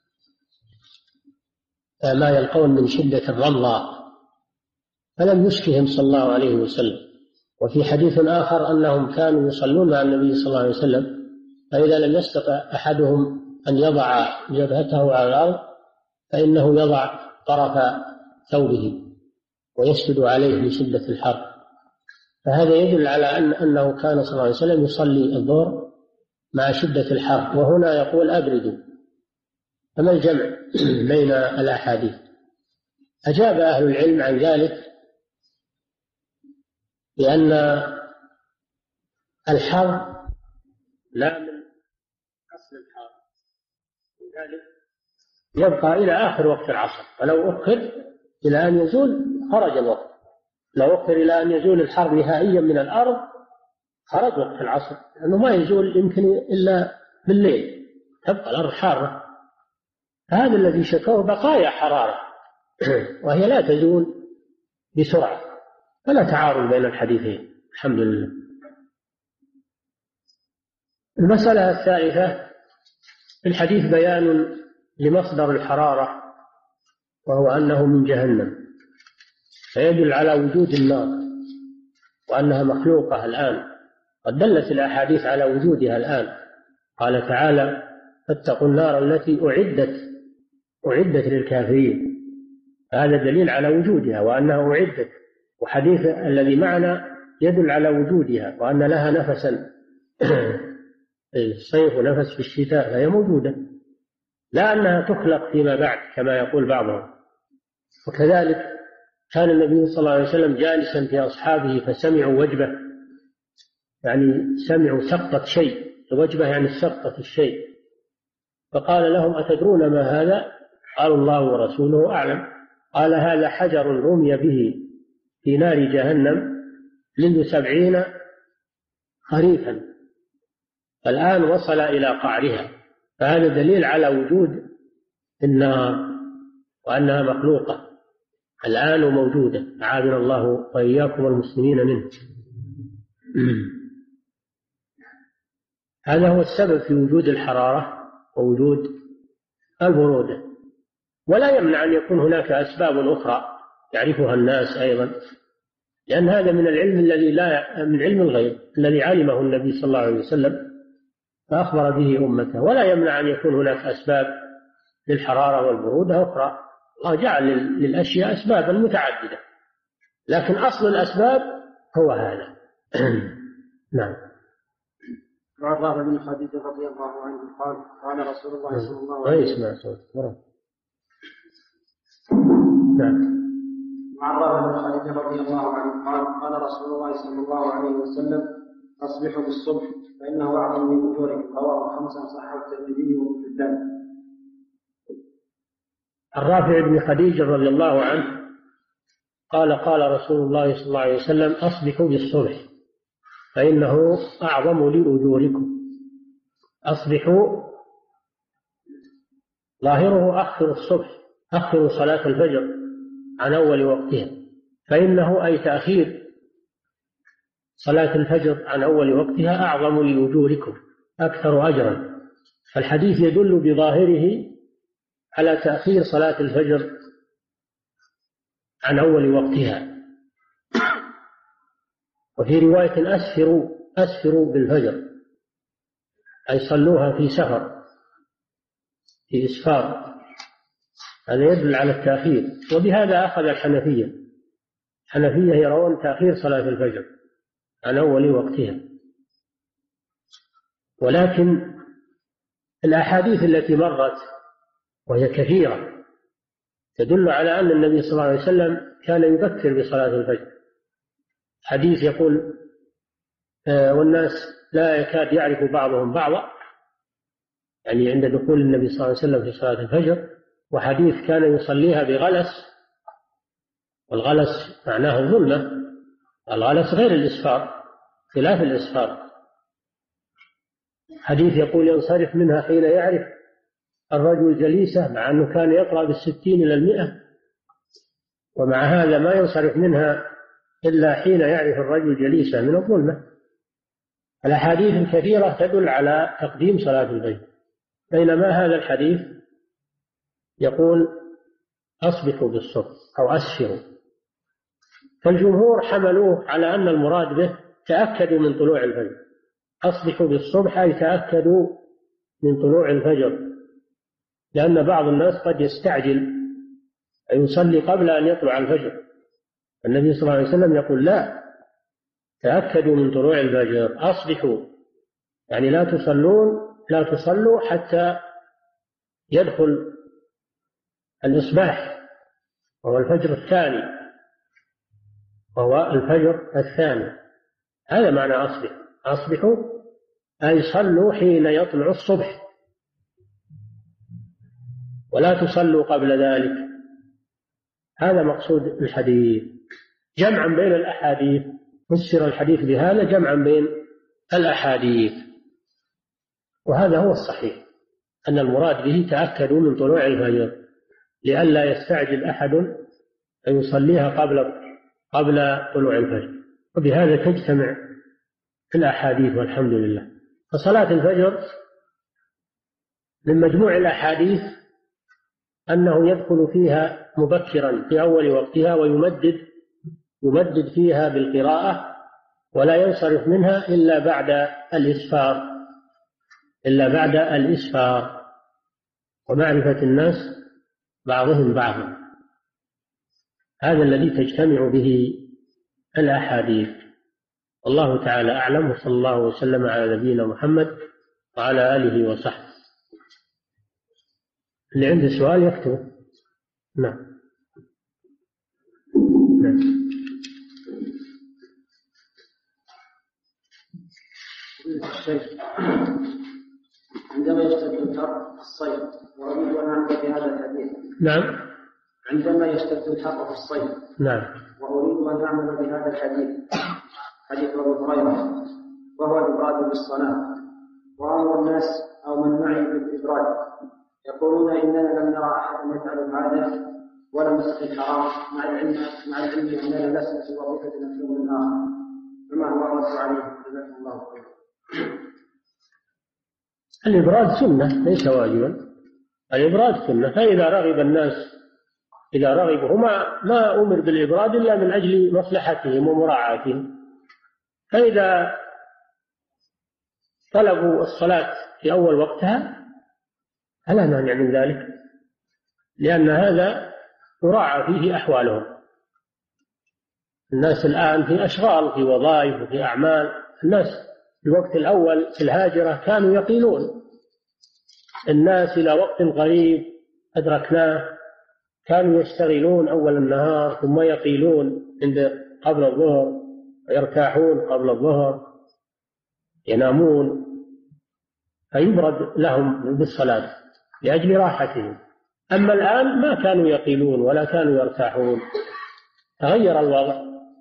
ما يلقون من شدة الرمضاء، فلم يشكهم صلى الله عليه وسلم. وفي حديث آخر أنهم كانوا يصلون مع النبي صلى الله عليه وسلم، فإذا لم يستطع أحدهم أن يضع جبهته على الأرض فإنه يضع طرف ثوبه ويسجد عليه من شدة الحر. فهذا يدل على أن أنه كان صلى الله عليه وسلم يصلي الظهر مع شدة الحر، وهنا يقول أبردوا. فما الجمع بين الأحاديث؟ أجاب أهل العلم عن ذلك لأن الحر لا من أصل الحر، لذلك يبقى إلى آخر وقت العصر، ولو أخر إلى أن يزول خرج الوقت. لو أخر إلى أن يزول الحر نهائيا من الأرض خرج وقت العصر، لأنه ما يزول يمكن إلا بالليل، تبقى الأرض حارة. هذا الذي شكوه بقايا حرارة وهي لا تزول بسرعة، فلا تعارض بين الحديثين الحمد لله. المسألة الثالثة: في الحديث بيان لمصدر الحرارة وهو أنه من جهنم، فيدل على وجود النار وأنها مخلوقة الآن، قد دلت الأحاديث على وجودها الآن. قال تعالى: فاتقوا النار التي أعدت أعدت للكافرين، هذا دليل على وجودها وأنها أعدت. وحديث الذي معنا يدل على وجودها وأن لها نفسا الصيف ونفس في الشتاء، فهي موجودة، لا أنها تخلق فيما بعد كما يقول بعضهم. وكذلك كان النبي صلى الله عليه وسلم جالسا في أصحابه فسمعوا وجبة، يعني سمعوا سقطة شيء، الوجبة يعني سقطة الشيء، فقال لهم: أتدرون ما هذا؟ قالوا: الله ورسوله أعلم. قال: هذا حجر رمي به في نار جهنم منذ سبعين خريفا، الآن وصل إلى قعرها، فهذا دليل على وجود النار وأنها مخلوقة الآن وموجودة، أعاذنا الله وإياكم المسلمين منه. هذا هو السبب في وجود الحرارة ووجود البرودة. ولا يمنع أن يكون هناك أسباب أخرى يعرفها الناس أيضا، لأن هذا من العلم الذي لا من علم الغيب الذي علمه النبي صلى الله عليه وسلم فأخبر به أمته. ولا يمنع أن يكون هناك أسباب للحرارة والبرودة أخرى، الله جعل للأشياء أسبابا متعددة، لكن أصل الأسباب هو هذا. نعم. وعن رافع بن خديجة رضي الله عنه قال: قال رسول الله صلى الله عليه وسلم: نعم. وعن رافع بن خديجة رضي الله عنه قال: قال رسول الله صلى الله عليه وسلم: أصبحوا بالصبح فإنه أعظم من أجوركم. رواه خمسة صححه الترمذي وابن حبان. الرافع بن خديجة رضي الله عنه قال: قال رسول الله صلى الله عليه وسلم: أصبحوا بالصبح فإنه أعظم لأجوركم. أصبحوا ظاهره أخر الصبح، أخر صلاة الفجر عن أول وقتها، فإنه أي تأخير صلاة الفجر عن أول وقتها أعظم لأجوركم، أكثر أجرا. فالحديث يدل بظاهره على تأخير صلاة الفجر عن أول وقتها. وفي رواية: أسفروا أسفروا بالفجر، أي صلوها في سفر، في إسفار، هذا يدل على التأخير. وبهذا أخذ الحنفية. الحنفية يرون تأخير صلاة الفجر عن أول وقتها. ولكن الأحاديث التي مرت وهي كثيرة تدل على أن النبي صلى الله عليه وسلم كان يبكر بصلاة الفجر. حديث يقول: آه والناس لا يكاد يعرف بعضهم بعضا، يعني عند دخول النبي صلى الله عليه وسلم في صلاة الفجر. وحديث كان يصليها بغلس، والغلس معناه الظلمة، الغلس غير الإسفار، خلاف الإسفار. حديث يقول: ينصرف منها حين يعرف الرجل جليسه، مع أنه كان يقرأ بالستين إلى المئة، ومع هذا ما ينصرف منها إلا حين يعرف الرجل جليسه من الظلمة. الأحاديث الكثيرة تدل على تقديم صلاة الفجر، بينما هذا الحديث يقول: أصبحوا بالصبح أو أسفروا. فالجمهور حملوه على أن المراد به تأكدوا من طلوع الفجر. أصبحوا بالصبح أي تأكدوا من طلوع الفجر، لأن بعض الناس قد يستعجل يصلي قبل أن يطلع الفجر. النبي صلى الله عليه وسلم يقول: لا، تأكدوا من طلوع الفجر، أصبحوا، يعني لا تصلون لا تصلوا حتى يدخل الإصباح، وهو الفجر الثاني، وهو الفجر الثاني. هذا معنى أصبح. أصبحوا أي صلوا حين يطلع الصبح، ولا تصلوا قبل ذلك. هذا مقصود الحديث، جمعا بين الأحاديث. فسر الحديث بهذا جمعا بين الأحاديث، وهذا هو الصحيح، أن المراد به تأكدوا من طلوع الفجر، لئلا يستعجل أحد أن يصليها قبل قبل طلوع الفجر. وبهذا تجتمع الأحاديث والحمد لله. فصلاة الفجر من مجموع الأحاديث أنه يدخل فيها مبكرا في أول وقتها، ويمدد يمدد فيها بالقراءة، ولا ينصرف منها إلا بعد الإسفار إلا بعد الإسفار ومعرفة الناس بعضهم بعضا. هذا الذي تجتمع به الأحاديث. الله تعالى أعلم، وصلى الله وسلم على نبينا محمد وعلى آله وصحبه. اللي عنده سؤال يكتب. نعم. نعم. الشيخ، عندما يشتد الحر في الصيف وأريد أن أعمل بهذا الحديث. نعم. عندما يشتد الحر في الصيف. نعم. وأريد أن أعمل بهذا الحديث، حديث أبي هريرة، وهو الإبراد بالصلاة، وأمر الناس أو من معي بالإبراد يقولون إننا لم نرى أحد يفعل هذا ولم نسق الحرام، مع العلم مع العلم أننا لسنا في وظيفة نفسه الآخر، فما هو الرد عليه؟ جزاكم الله خيرا. الإبراد سنة ليس واجبا. الإبراد سنة، فإذا رغب الناس إذا رغبوا ما ما أمر بالإبراد إلا من أجل مصلحتهم ومراعاتهم. فإذا طلبوا الصلاة في أول وقتها فلا مانع من ذلك، لأن هذا يراعى فيه أحوالهم. الناس الآن في أشغال، في وظائف وفي أعمال. الناس في الوقت الأول في الهاجرة كانوا يقيلون، الناس إلى وقت قريب أدركناه كانوا يشتغلون أول النهار ثم يقيلون عند قبل الظهر ويرتاحون قبل الظهر، ينامون، فيبرد لهم بالصلاة لأجل راحتهم. أما الآن ما كانوا يقيلون ولا كانوا يرتاحون، تغير الوضع.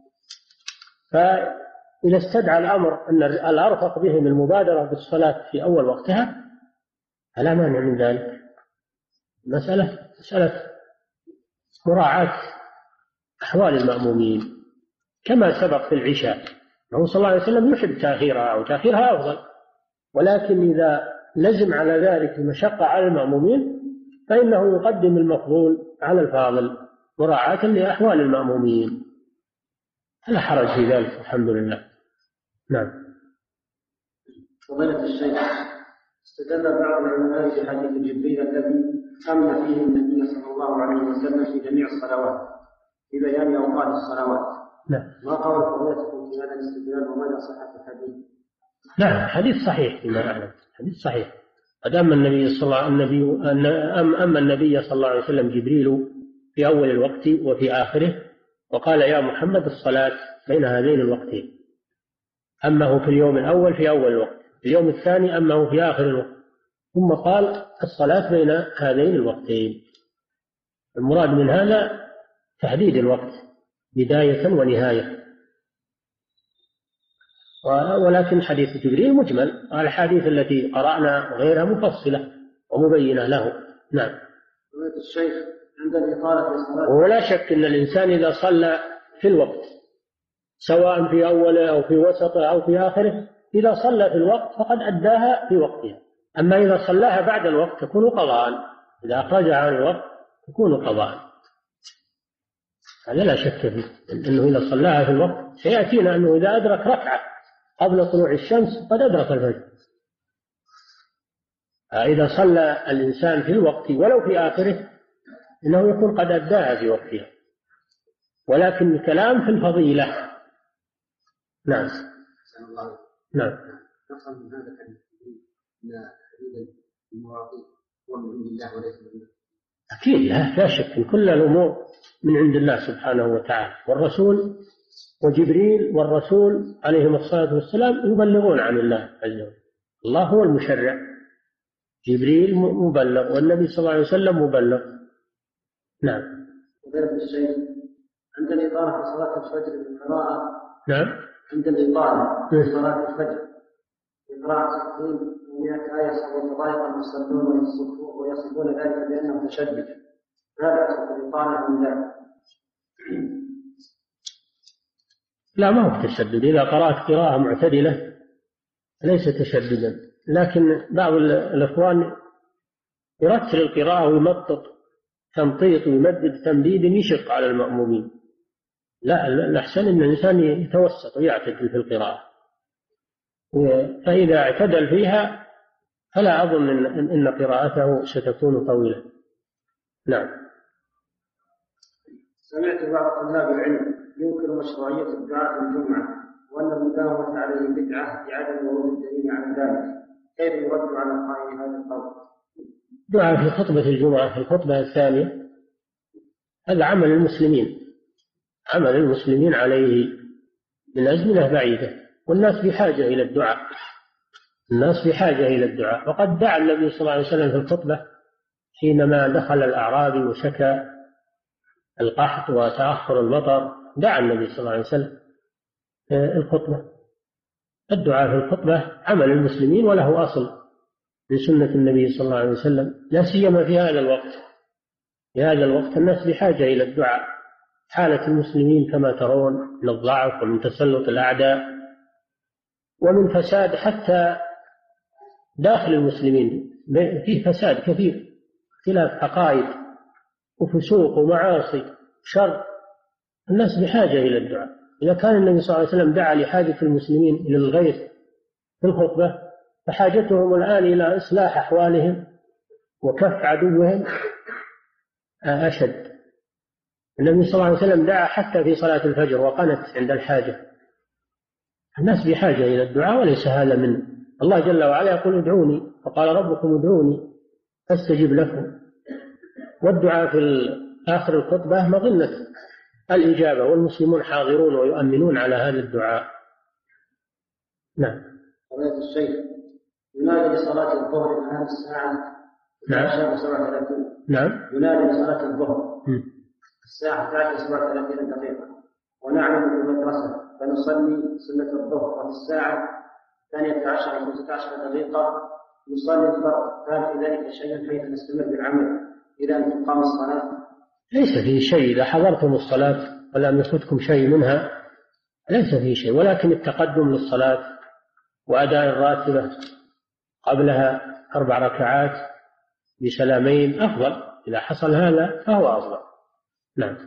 فإذا استدعى الأمر أن الأرفق بهم المبادرة بالصلاة في أول وقتها فلا مانع من ذلك. مسألة مسألة مراعاة أحوال المأمومين، كما سبق في العشاء أنه صلى الله عليه وسلم يحب تأخيرها وتأخيرها أفضل، ولكن إذا لزم على ذلك المشقة على المأمومين فإنه يقدم المفضول على الفاضل مراعاة لأحوال المأمومين، فلا حرج في ذلك الحمد لله. نعم. فضيلة الشيخ، استدل بعض العلماء بحديث جبريل الذي أمن فيه النبي صلى الله عليه وسلم في جميع الصلوات في بيان أوقات الصلوات. نعم. ما قول فضيلتكم في هذا الاستدلال وماذا صحة الحديث؟ نعم، حديث صحيح فيما أعلم، حديث صحيح. قد أما النبي صلى الله النبي أما النبي صلى الله عليه وسلم جبريل في أول الوقت وفي آخره، وقال يا محمد الصلاة بين هذين الوقتين. أمه في اليوم الأول في أول الوقت، في اليوم الثاني أمه في آخر الوقت، ثم قال الصلاة بين هذين الوقتين. المراد من هذا تحديد الوقت بداية ونهاية. ولكن حديث جبريل مجمل، الحديث التي قرأنا وغيرها مفصلة ومبينة له. نعم. الشيخ عند الإطالة في الصلاة، ولا شك أن الإنسان إذا صلى في الوقت سواء في أوله أو في وسطه أو في آخره، إذا صلى في الوقت فقد أداها في وقتها. أما إذا صلاها بعد الوقت تكون قضاء، إذا أخرجها عن الوقت تكون قضاء، هذا لا شك فيه. أنه إذا صلاها في الوقت سيأتينا أنه إذا أدرك ركعة قبل طلوع الشمس قد أدرك الفجر. إذا صلى الإنسان في الوقت ولو في آخره إنه يكون قد أداها في وقتها، ولكن الكلام في الفضيلة. نعم. نعم. نفهم من هذا الحديث أن تحديد المواقيت هو من عند الله وليس من الله. أكيد، لا, لا شك إن كل الأمور من عند الله سبحانه وتعالى، والرسول وجبريل والرسول عليهم الصلاة والسلام يبلغون عن الله عز وجل. الله هو المشرع، جبريل مبلغ والنبي صلى الله عليه وسلم مبلغ. نعم. وذلك الشيء عند الإطالة في صلاة الفجر بالقراءة. نعم. عند الإطالة في صلاة الفجر بقراءة ستين ومئة آية سوى الفضائق المصلون ويصفون ذلك بأنه تشدد، ماذا أصل الإطالة من ذلك؟ لا، ما هو تشدد. إذا قرأت قراءة معتدلة ليس تشددا، لكن بعض الإخوان يرتل القراءة ويمطط تمطيط ويمدد تمديد يشق على المأمومين. لا، الأحسن أن الإنسان يتوسط ويعتدل في القراءة، فإذا اعتدل فيها فلا أظن أن قراءته ستكون طويلة. نعم. سمعت بعض طلاب العلم ينكر مشروعية الدعاء في الجمعة وأن المداومة عليه بدعة لعدم ورود الدليل على ذلك، كيف يرد على قائل هذا القول؟ الدعاء في خطبة الجمعة في الخطبة الثانية هذا عمل المسلمين، عمل المسلمين عليه من أزمنة بعيدة، والناس بحاجة إلى الدعاء، الناس بحاجة إلى الدعاء. وقد دعا النبي صلى الله عليه وسلم في الخطبة حينما دخل الأعرابي وشكى القحط وتأخر المطر، دعا النبي صلى الله عليه وسلم الخطبة. الدعاء في الخطبة عمل المسلمين وله أصل من سنة النبي صلى الله عليه وسلم، لا سيما في هذا الوقت. في هذا الوقت الناس بحاجة إلى الدعاء، حالة المسلمين كما ترون من الضعف ومن تسلط الأعداء ومن فساد حتى داخل المسلمين، فيه فساد كثير، اختلاف عقائد وفسوق ومعاصي شر. الناس بحاجة إلى الدعاء. إذا كان النبي صلى الله عليه وسلم دعا لحاجة المسلمين إلى الغيث في الخطبة، فحاجتهم الآن إلى إصلاح أحوالهم وكف عدوهم أشد. النبي صلى الله عليه وسلم دعا حتى في صلاة الفجر وقنت عند الحاجة. الناس بحاجة إلى الدعاء وليس هذا من الله جل وعلا يقول ادعوني، فقال ربكم ادعوني أستجب لكم. والدعاء في آخر الخطبة مظنة الإجابة، والمسلمون حاضرون ويؤمنون على هذا الدعاء. نعم. فضيلة الشيخ، ينادي لصلاة الظهر الآن الساعة نعم وسبعة وثلاثين. نعم. ينادي لصلاة الظهر الساعة إحدى عشرة وسبعة وثلاثين دقيقة، ونعلم في المدرسة فنصلي سنة الظهر وفي الساعة الثانية عشرة وستة عشر دقيقة نصلي الفرض، هل في ذلك شيء حيث نستمر بالعمل إلى أن تقام الصلاة؟ ليس فيه شيء، إذا حضرتم الصلاة ولم يفوتكم شيء منها ليس فيه شيء، ولكن التقدم للصلاة وأداء الراتبة قبلها أربع ركعات بسلامين أفضل. إذا حصل هذا فهو أفضل. نعم.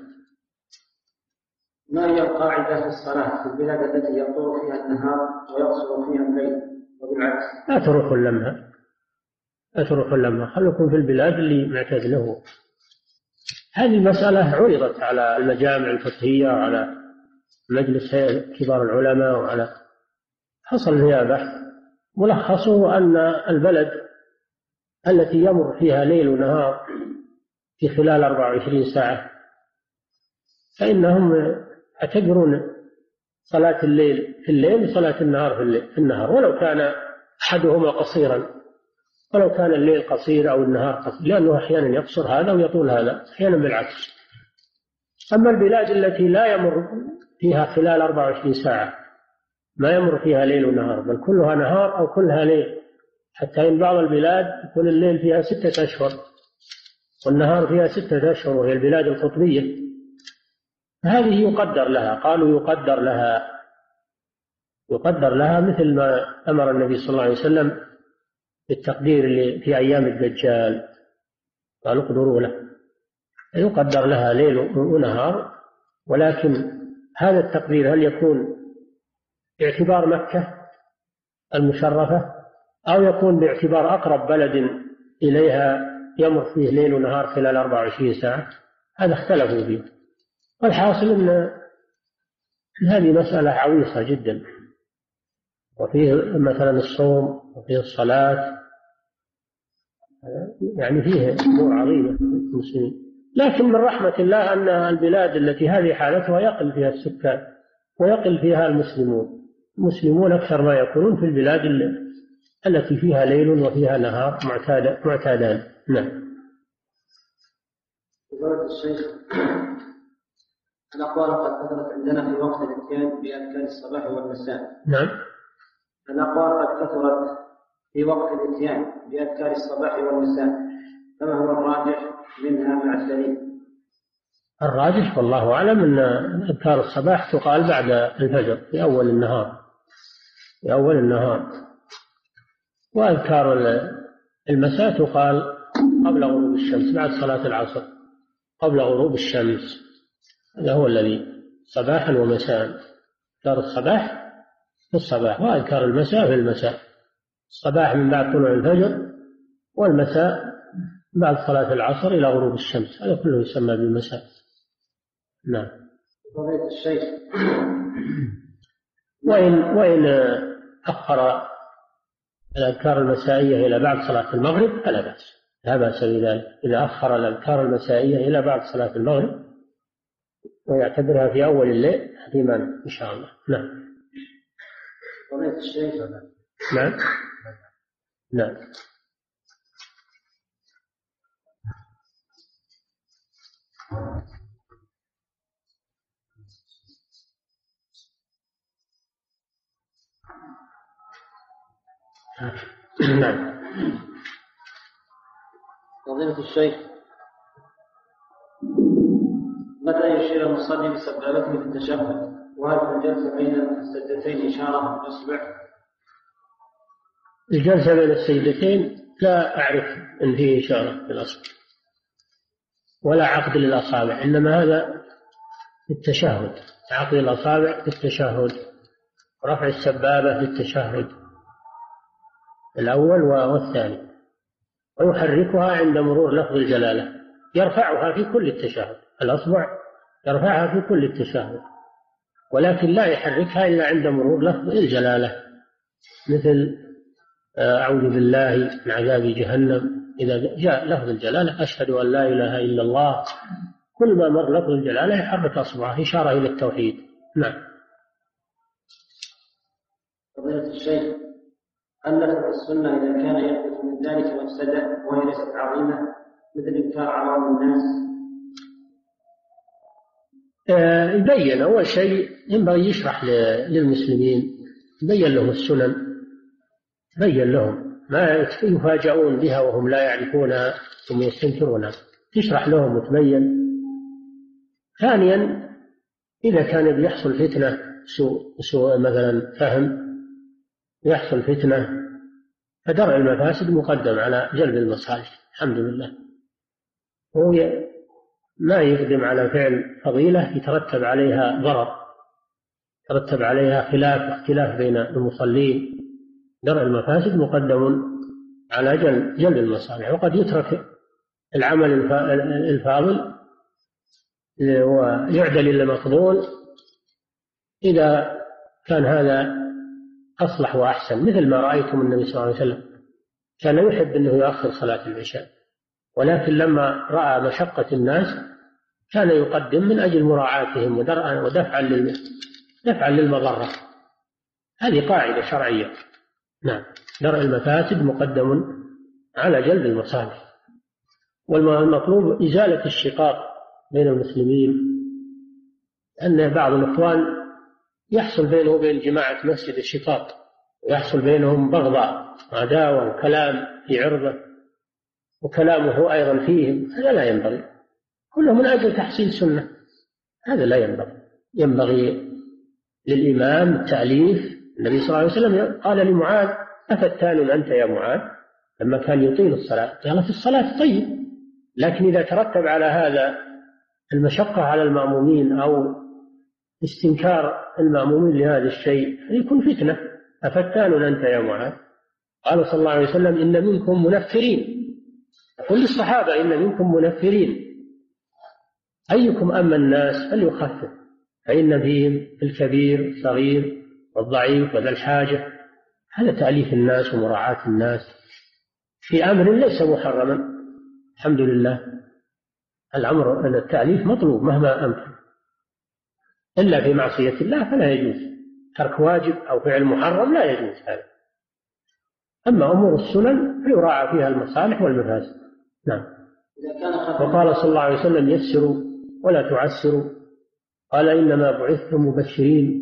ما هي القاعدة في الصلاة في البلاد التي يطول فيها النهار ويقصر فيها الليل وبالعكس؟ لا تروحوا لمها، لا تروحوا لمها، خلوكم في البلاد اللي معتاد له. هذه المسألة عرضت على المجامع الفقهية وعلى مجلس كبار العلماء، وعلى حصل فيها بحث، ملخصه أن البلد التي يمر فيها ليل ونهار في خلال أربع وعشرين ساعة فإنهم يعتبرون صلاة الليل في الليل وصلاة النهار في, الليل في النهار، ولو كان أحدهما قصيرا، ولو كان الليل قصير أو النهار قصير، لأنه أحيانا يقصر هذا ويطول هذا، أحيانا بالعكس. أما البلاد التي لا يمر فيها خلال أربع وعشرين ساعة، ما يمر فيها ليل ونهار بل كلها نهار أو كلها ليل، حتى إن بعض البلاد يكون الليل فيها ستة أشهر والنهار فيها ستة أشهر، وهي البلاد القطبية، هذه يقدر لها، قالوا يقدر لها يقدر لها مثل ما أمر النبي صلى الله عليه وسلم بالتقدير اللي في أيام الدجال، قالوا اقدروا له، يقدر لها ليل ونهار. ولكن هذا التقدير هل يكون باعتبار مكة المشرفة أو يكون باعتبار أقرب بلد إليها يمر فيه ليل ونهار خلال أربع وعشرين ساعة؟ هذا اختلفوا فيه. والحاصل أن هذه مسألة عويصة جدا، وفيه مثلا الصوم وفيه الصلاة، يعني فيه أمور عظيمة للمسلمين. لكن من رحمة الله أن البلاد التي هذه حالتها يقل فيها السكان ويقل فيها المسلمون، المسلمون أكثر ما يكونون في البلاد التي فيها ليل وفيها نهار معتادان. نعم. فضيلة الشيخ، الأقوال قد كثرت عندنا في وقت الاتيان بأذكار الصباح والمساء. نعم. الأقوال قد كثرت في وقت الاتيان بأذكار الصباح والمساء، فما هو الراجح منها مع الدليل؟ الراجح والله أعلم أن أذكار الصباح تقال بعد الفجر في أول النهار في أول النهار وأذكار المساء تقال قبل غروب الشمس بعد صلاة العصر قبل غروب الشمس. هذا هو الذي صباحا ومساء، أذكار الصباح في الصباح وأذكار المساء في المساء، الصباح من بعد طلوع الفجر والمساء بعد صلاة العصر إلى غروب الشمس، هذا كله يسمى بالمساء. نعم. فضيلة الشيخ، وإن وإن أخر الأذكار المسائية إلى بعد صلاة المغرب فلا بأس، لا بأس بذلك. إذا أخر الأذكار المسائية إلى بعد صلاة المغرب ويعتبرها في أول الليل هذه مانع إن شاء الله. نعم. فضيلة الشيخ. نعم. نعم. نعم. فضيلة الشيخ، متى يشير المصلي بسبابته في التشهد؟ وهل الجلسة بين السجدتين إشارة بالإصبع؟ الجلسة بين السجدتين لا أعرف أن فيه إشارة بالأصبع ولا عقد للأصابع، إنما هذا في التشهد، عقد الأصابع في التشهد، رفع السبابة في التشهد الأول والثاني، ويحركها عند مرور لفظ الجلالة، يرفعها في كل التشهد، الأصبع يرفعها في كل التشهد، ولكن لا يحركها إلا عند مرور لفظ الجلالة، مثل أعوذ بالله من عذاب جهنم، إذا جاء لفظ الجلالة أشهد أن لا إله إلا الله، كل ما مر لفظ الجلالة يحرك أصبعه إشارة إلى التوحيد. نعم. فضيلة الشيخ، هل نفذ السنة إذا كان يحدث من ذلك مفسدة وهي ليست عظيمة مثل إنكار عوام الناس؟ آه يبين أول شيء ينبغي يشرح للمسلمين، يبين لهم السنن، بين لهم ما يفاجئون بها وهم لا يعرفونها ثم يستنكرونها، تشرح لهم وتبين. ثانيا إذا كان بيحصل فتنة سوء, سوء مثلا فهم يحصل فتنة، فدرء المفاسد مقدم على جلب المصالح. الحمد لله. هو ما يقدم على فعل فضيلة يترتب عليها ضرر، يترتب عليها خلاف اختلاف بين المصلين، درء المفاسد مقدم على جلب المصالح. وقد يترك العمل الفاضل ويعدل إلى المفضول إذا كان هذا أصلح وأحسن، مثل ما رأيتم النبي صلى الله عليه وسلم كان يحب أنه يؤخر صلاة العشاء، ولكن لما رأى مشقة الناس كان يقدم من أجل مراعاتهم ودفعا دفعا للمضرة. هذه قاعدة شرعية. نعم. درء المفاسد مقدم على جلب المصالح، والمطلوب إزالة الشقاق بين المسلمين، أن بعض الإخوان يحصل بينه وبين جماعة مسجد الشقاق، ويحصل بينهم بغضاء عداوة وكلام في عرضه وكلامه أيضا فيهم، هذا لا ينبغي، كله من أجل تحصيل سنة، هذا لا ينبغي. ينبغي للإمام التأليف. النبي صلى الله عليه وسلم قال لمعاذ أفتان أنت يا معاذ، لما كان يطيل الصلاة قال في الصلاة طيب، لكن إذا ترتب على هذا المشقة على المأمومين أو استنكار المأمومين لهذا الشيء يكون فتنة. أفتان أنت يا معاذ، قال صلى الله عليه وسلم إن منكم منفرين، كل الصحابة إن منكم منفرين، أيكم أما الناس فليخفف، فإن فيهم الكبير الصغير والضعيف وذا الحاجة. هذا تأليف الناس ومراعاة الناس في أمر ليس محرما. الحمد لله. الأمر التأليف مطلوب مهما أمكن، إلا في معصية الله فلا يجوز، ترك واجب أو فعل محرم لا يجوز هذا. أما أمور السنن فيراعى فيها المصالح والمفاسد. نعم. وقال صلى الله عليه وسلم يسروا ولا تعسروا، قال إنما بعثتم مبشرين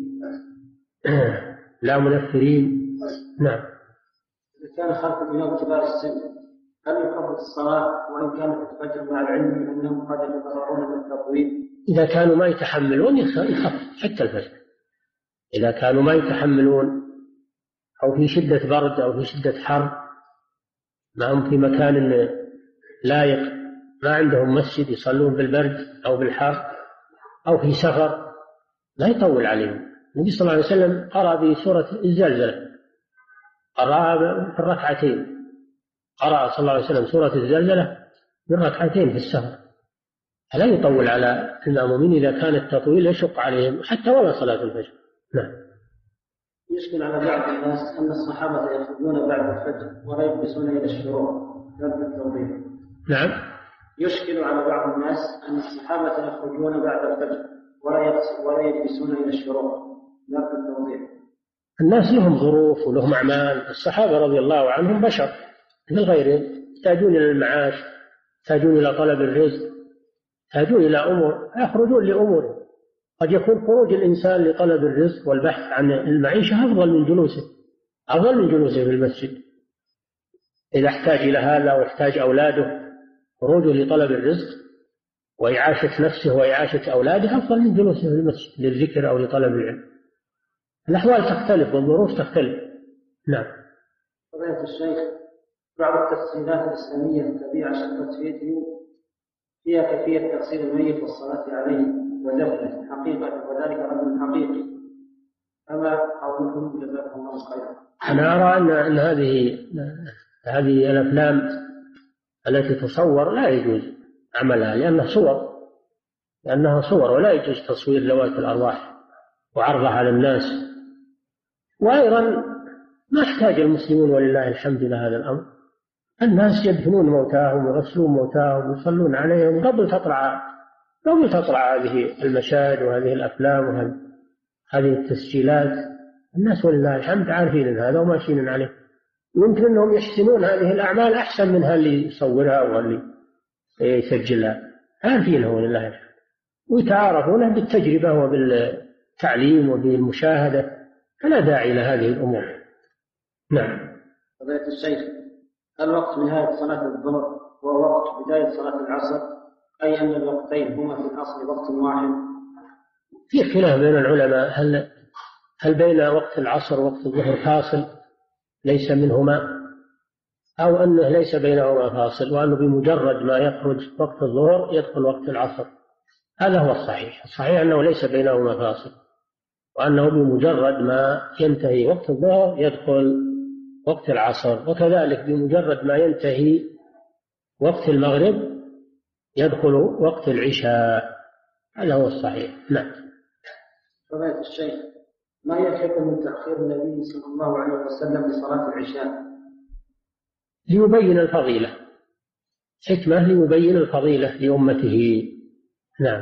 لا منفرين. نعم. إذا كان خلف الإمام كبار السن هل يخفف الصلاة وإن كانت الفجر مع العلم أنهم قد يتضررون من التطويل؟ إذا كانوا ما يتحملون يخفف حتى الفجر، إذا كانوا ما يتحملون أو في شدة برد أو في شدة حر، ما هم في مكان لايق، ما عندهم مسجد يصلون بالبرد أو بالحر أو في سفر، لا يطول عليهم. النبي صلى الله عليه وسلم قرأ بسورة الزلزلة، قرأها في الركعتين، قرأ صلى الله عليه وسلم سورة الزلزلة بالركعتين في السفر، لا يطول على المأمومين إذا كان التطويل يشق عليهم حتى ولا صلاة الفجر. نعم. يشكل على بعض الناس أن الصحابة يخرجون بعد الفجر ولا يلبسون إلى الشروق قبل التوضيح. نعم. يشكل على بعض الناس أن الصحابة يخرجون بعد الفجر ولا ولا يلبسون إلى الشروق قبل التوضيح. الناس لهم ظروف ولهم أعمال. الصحابة رضي الله عنهم بشر مثل غيرهم، يحتاجون إلى المعاش، يحتاجون إلى طلب الرزق، يحتاجون إلى أمور، يخرجون لأمور. قد يكون خروج الإنسان لطلب الرزق والبحث عن المعيشة أفضل من جلوسه أفضل من جلوسه في المسجد. إذا احتاج إلى هذا واحتاج أولاده، خروجه لطلب الرزق وإعاشة نفسه وإعاشة أولاده أفضل من جلوسه في المسجد للذكر أو لطلب العلم. الأحوال تختلف والظروف تختلف. نعم. فضيلة الشيخ، بعض التسجيلات الإسلامية تبيع شبكة فيديو فيها كيفية تغسيل الميت والصلاة عليه ودفنه حقيقة، وذلك رجل حقيقي، فما قولكم جزاكم الله خيرا؟ أنا أرى أن, أن هذه هذه الأفلام التي تصور لا يجوز عملها، لأنها صور لأنها صور ولا يجوز تصوير ذوات الأرواح وعرضها على الناس. وأيضا ما احتاج المسلمون ولله الحمد لهذا الأمر. الناس يدفنون موتاهم ويغسلون موتاهم ويصلون عليهم قبل تطلع قبل تطلع هذه المشاهد وهذه الأفلام وهذه التسجيلات. الناس ولله الحمد عارفين هذا وماشيين عليه. يمكن أنهم يحسنون هذه الأعمال أحسن من اللي يصورها واللي يسجلها، عارفينه ولله الحمد، ويتعارفون بالتجربة وبالتعليم وبالمشاهدة، فلا داعي لهذه الأمور. نعم. فضيلة الشيخ، هل وقت نهاية صلاة الظهر هو وقت بداية صلاة العصر، أي أن الوقتين هما في الأصل وقت واحد؟ في خلاف بين العلماء، هل هل بين وقت العصر ووقت الظهر فاصل ليس منهما، أو أنه ليس بينهما فاصل وأنه بمجرد ما يخرج وقت الظهر يدخل وقت العصر. هذا هو الصحيح. الصحيح أنه ليس بينهما فاصل، وأنه بمجرد ما ينتهي وقت الظهر يدخل وقت العصر، وكذلك بمجرد ما ينتهي وقت المغرب يدخل وقت العشاء. هذا هو الصحيح. نعم. فضيلة الشيخ، ما هي الحكمة من تأخير النبي صلى الله عليه وسلم لصلاة العشاء؟ ليبين الفضيلة، حكمة ليبين الفضيلة لأمته. نعم.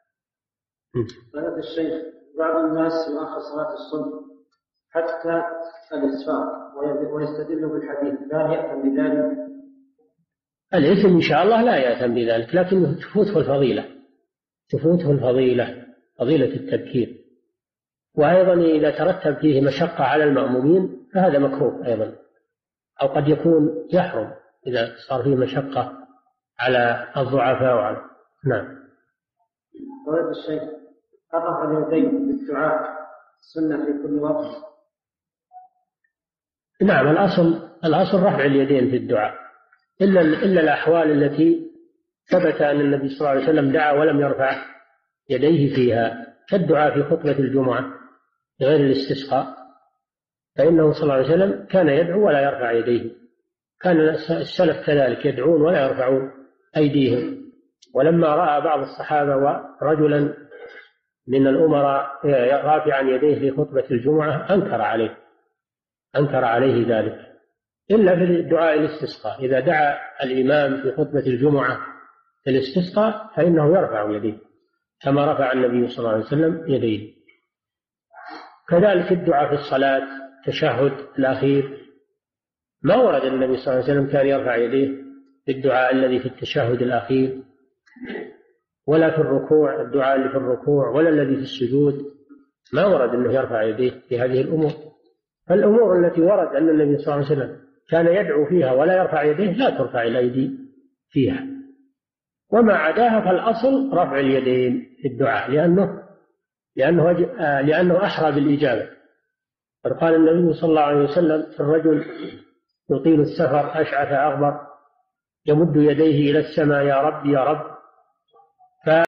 فضيلة الشيخ، بعض الناس يؤخر صلاة الصبح حتى الإسفار ويستدل بالحديث، لا يأثم بذلك؟ الإثم إن شاء الله لا يأثم بذلك، لكن تفوته الفضيلة تفوته الفضيلة فضيلة التبكير. وأيضا إذا ترتب فيه مشقة على المأمومين فهذا مكروه أيضا، أو قد يكون يحرم إذا صار فيه مشقة على الضعفاء وعلى. نعم. فضيلة الشيخ، رفع اليدين بالدعاء سنة في كل وقت؟ نعم. الأصل الأصل رفع اليدين في الدعاء، إلا إلا الأحوال التي ثبت أن النبي صلى الله عليه وسلم دعا ولم يرفع يديه فيها، كالدعاء في خطبة الجمعة غير الاستسقاء، فإنه صلى الله عليه وسلم كان يدعو ولا يرفع يديه. كان السلف كذلك يدعون ولا يرفعون أيديهم. ولما رأى بعض الصحابة ورجلا من الأمراء رافعا يديه في خطبة الجمعة أنكر عليه أنكر عليه ذلك، إلا في دعاء الاستسقاء. إذا دعا الإمام في خطبة الجمعة في الاستسقاء فإنه يرفع يديه كما رفع النبي صلى الله عليه وسلم يديه. كذلك الدعاء في الصلاة التشهد الأخير ما ورد النبي صلى الله عليه وسلم كان يرفع يديه في الدعاء الذي في التشهد الأخير، ولا في الركوع الدعاء اللي في الركوع، ولا الذي في السجود، ما ورد أنه يرفع يديه في هذه الأمور. فالأمور التي ورد أن النبي صلى الله عليه وسلم كان يدعو فيها ولا يرفع يديه لا ترفع الأيدي فيها، وما عداها فالأصل رفع اليدين في الدعاء، لأنه لأنه لأنه أحرى بالإجابة. قال النبي صلى الله عليه وسلم في الرجل يطيل السفر أشعث أغبر يمد يديه إلى السماء يا رب يا رب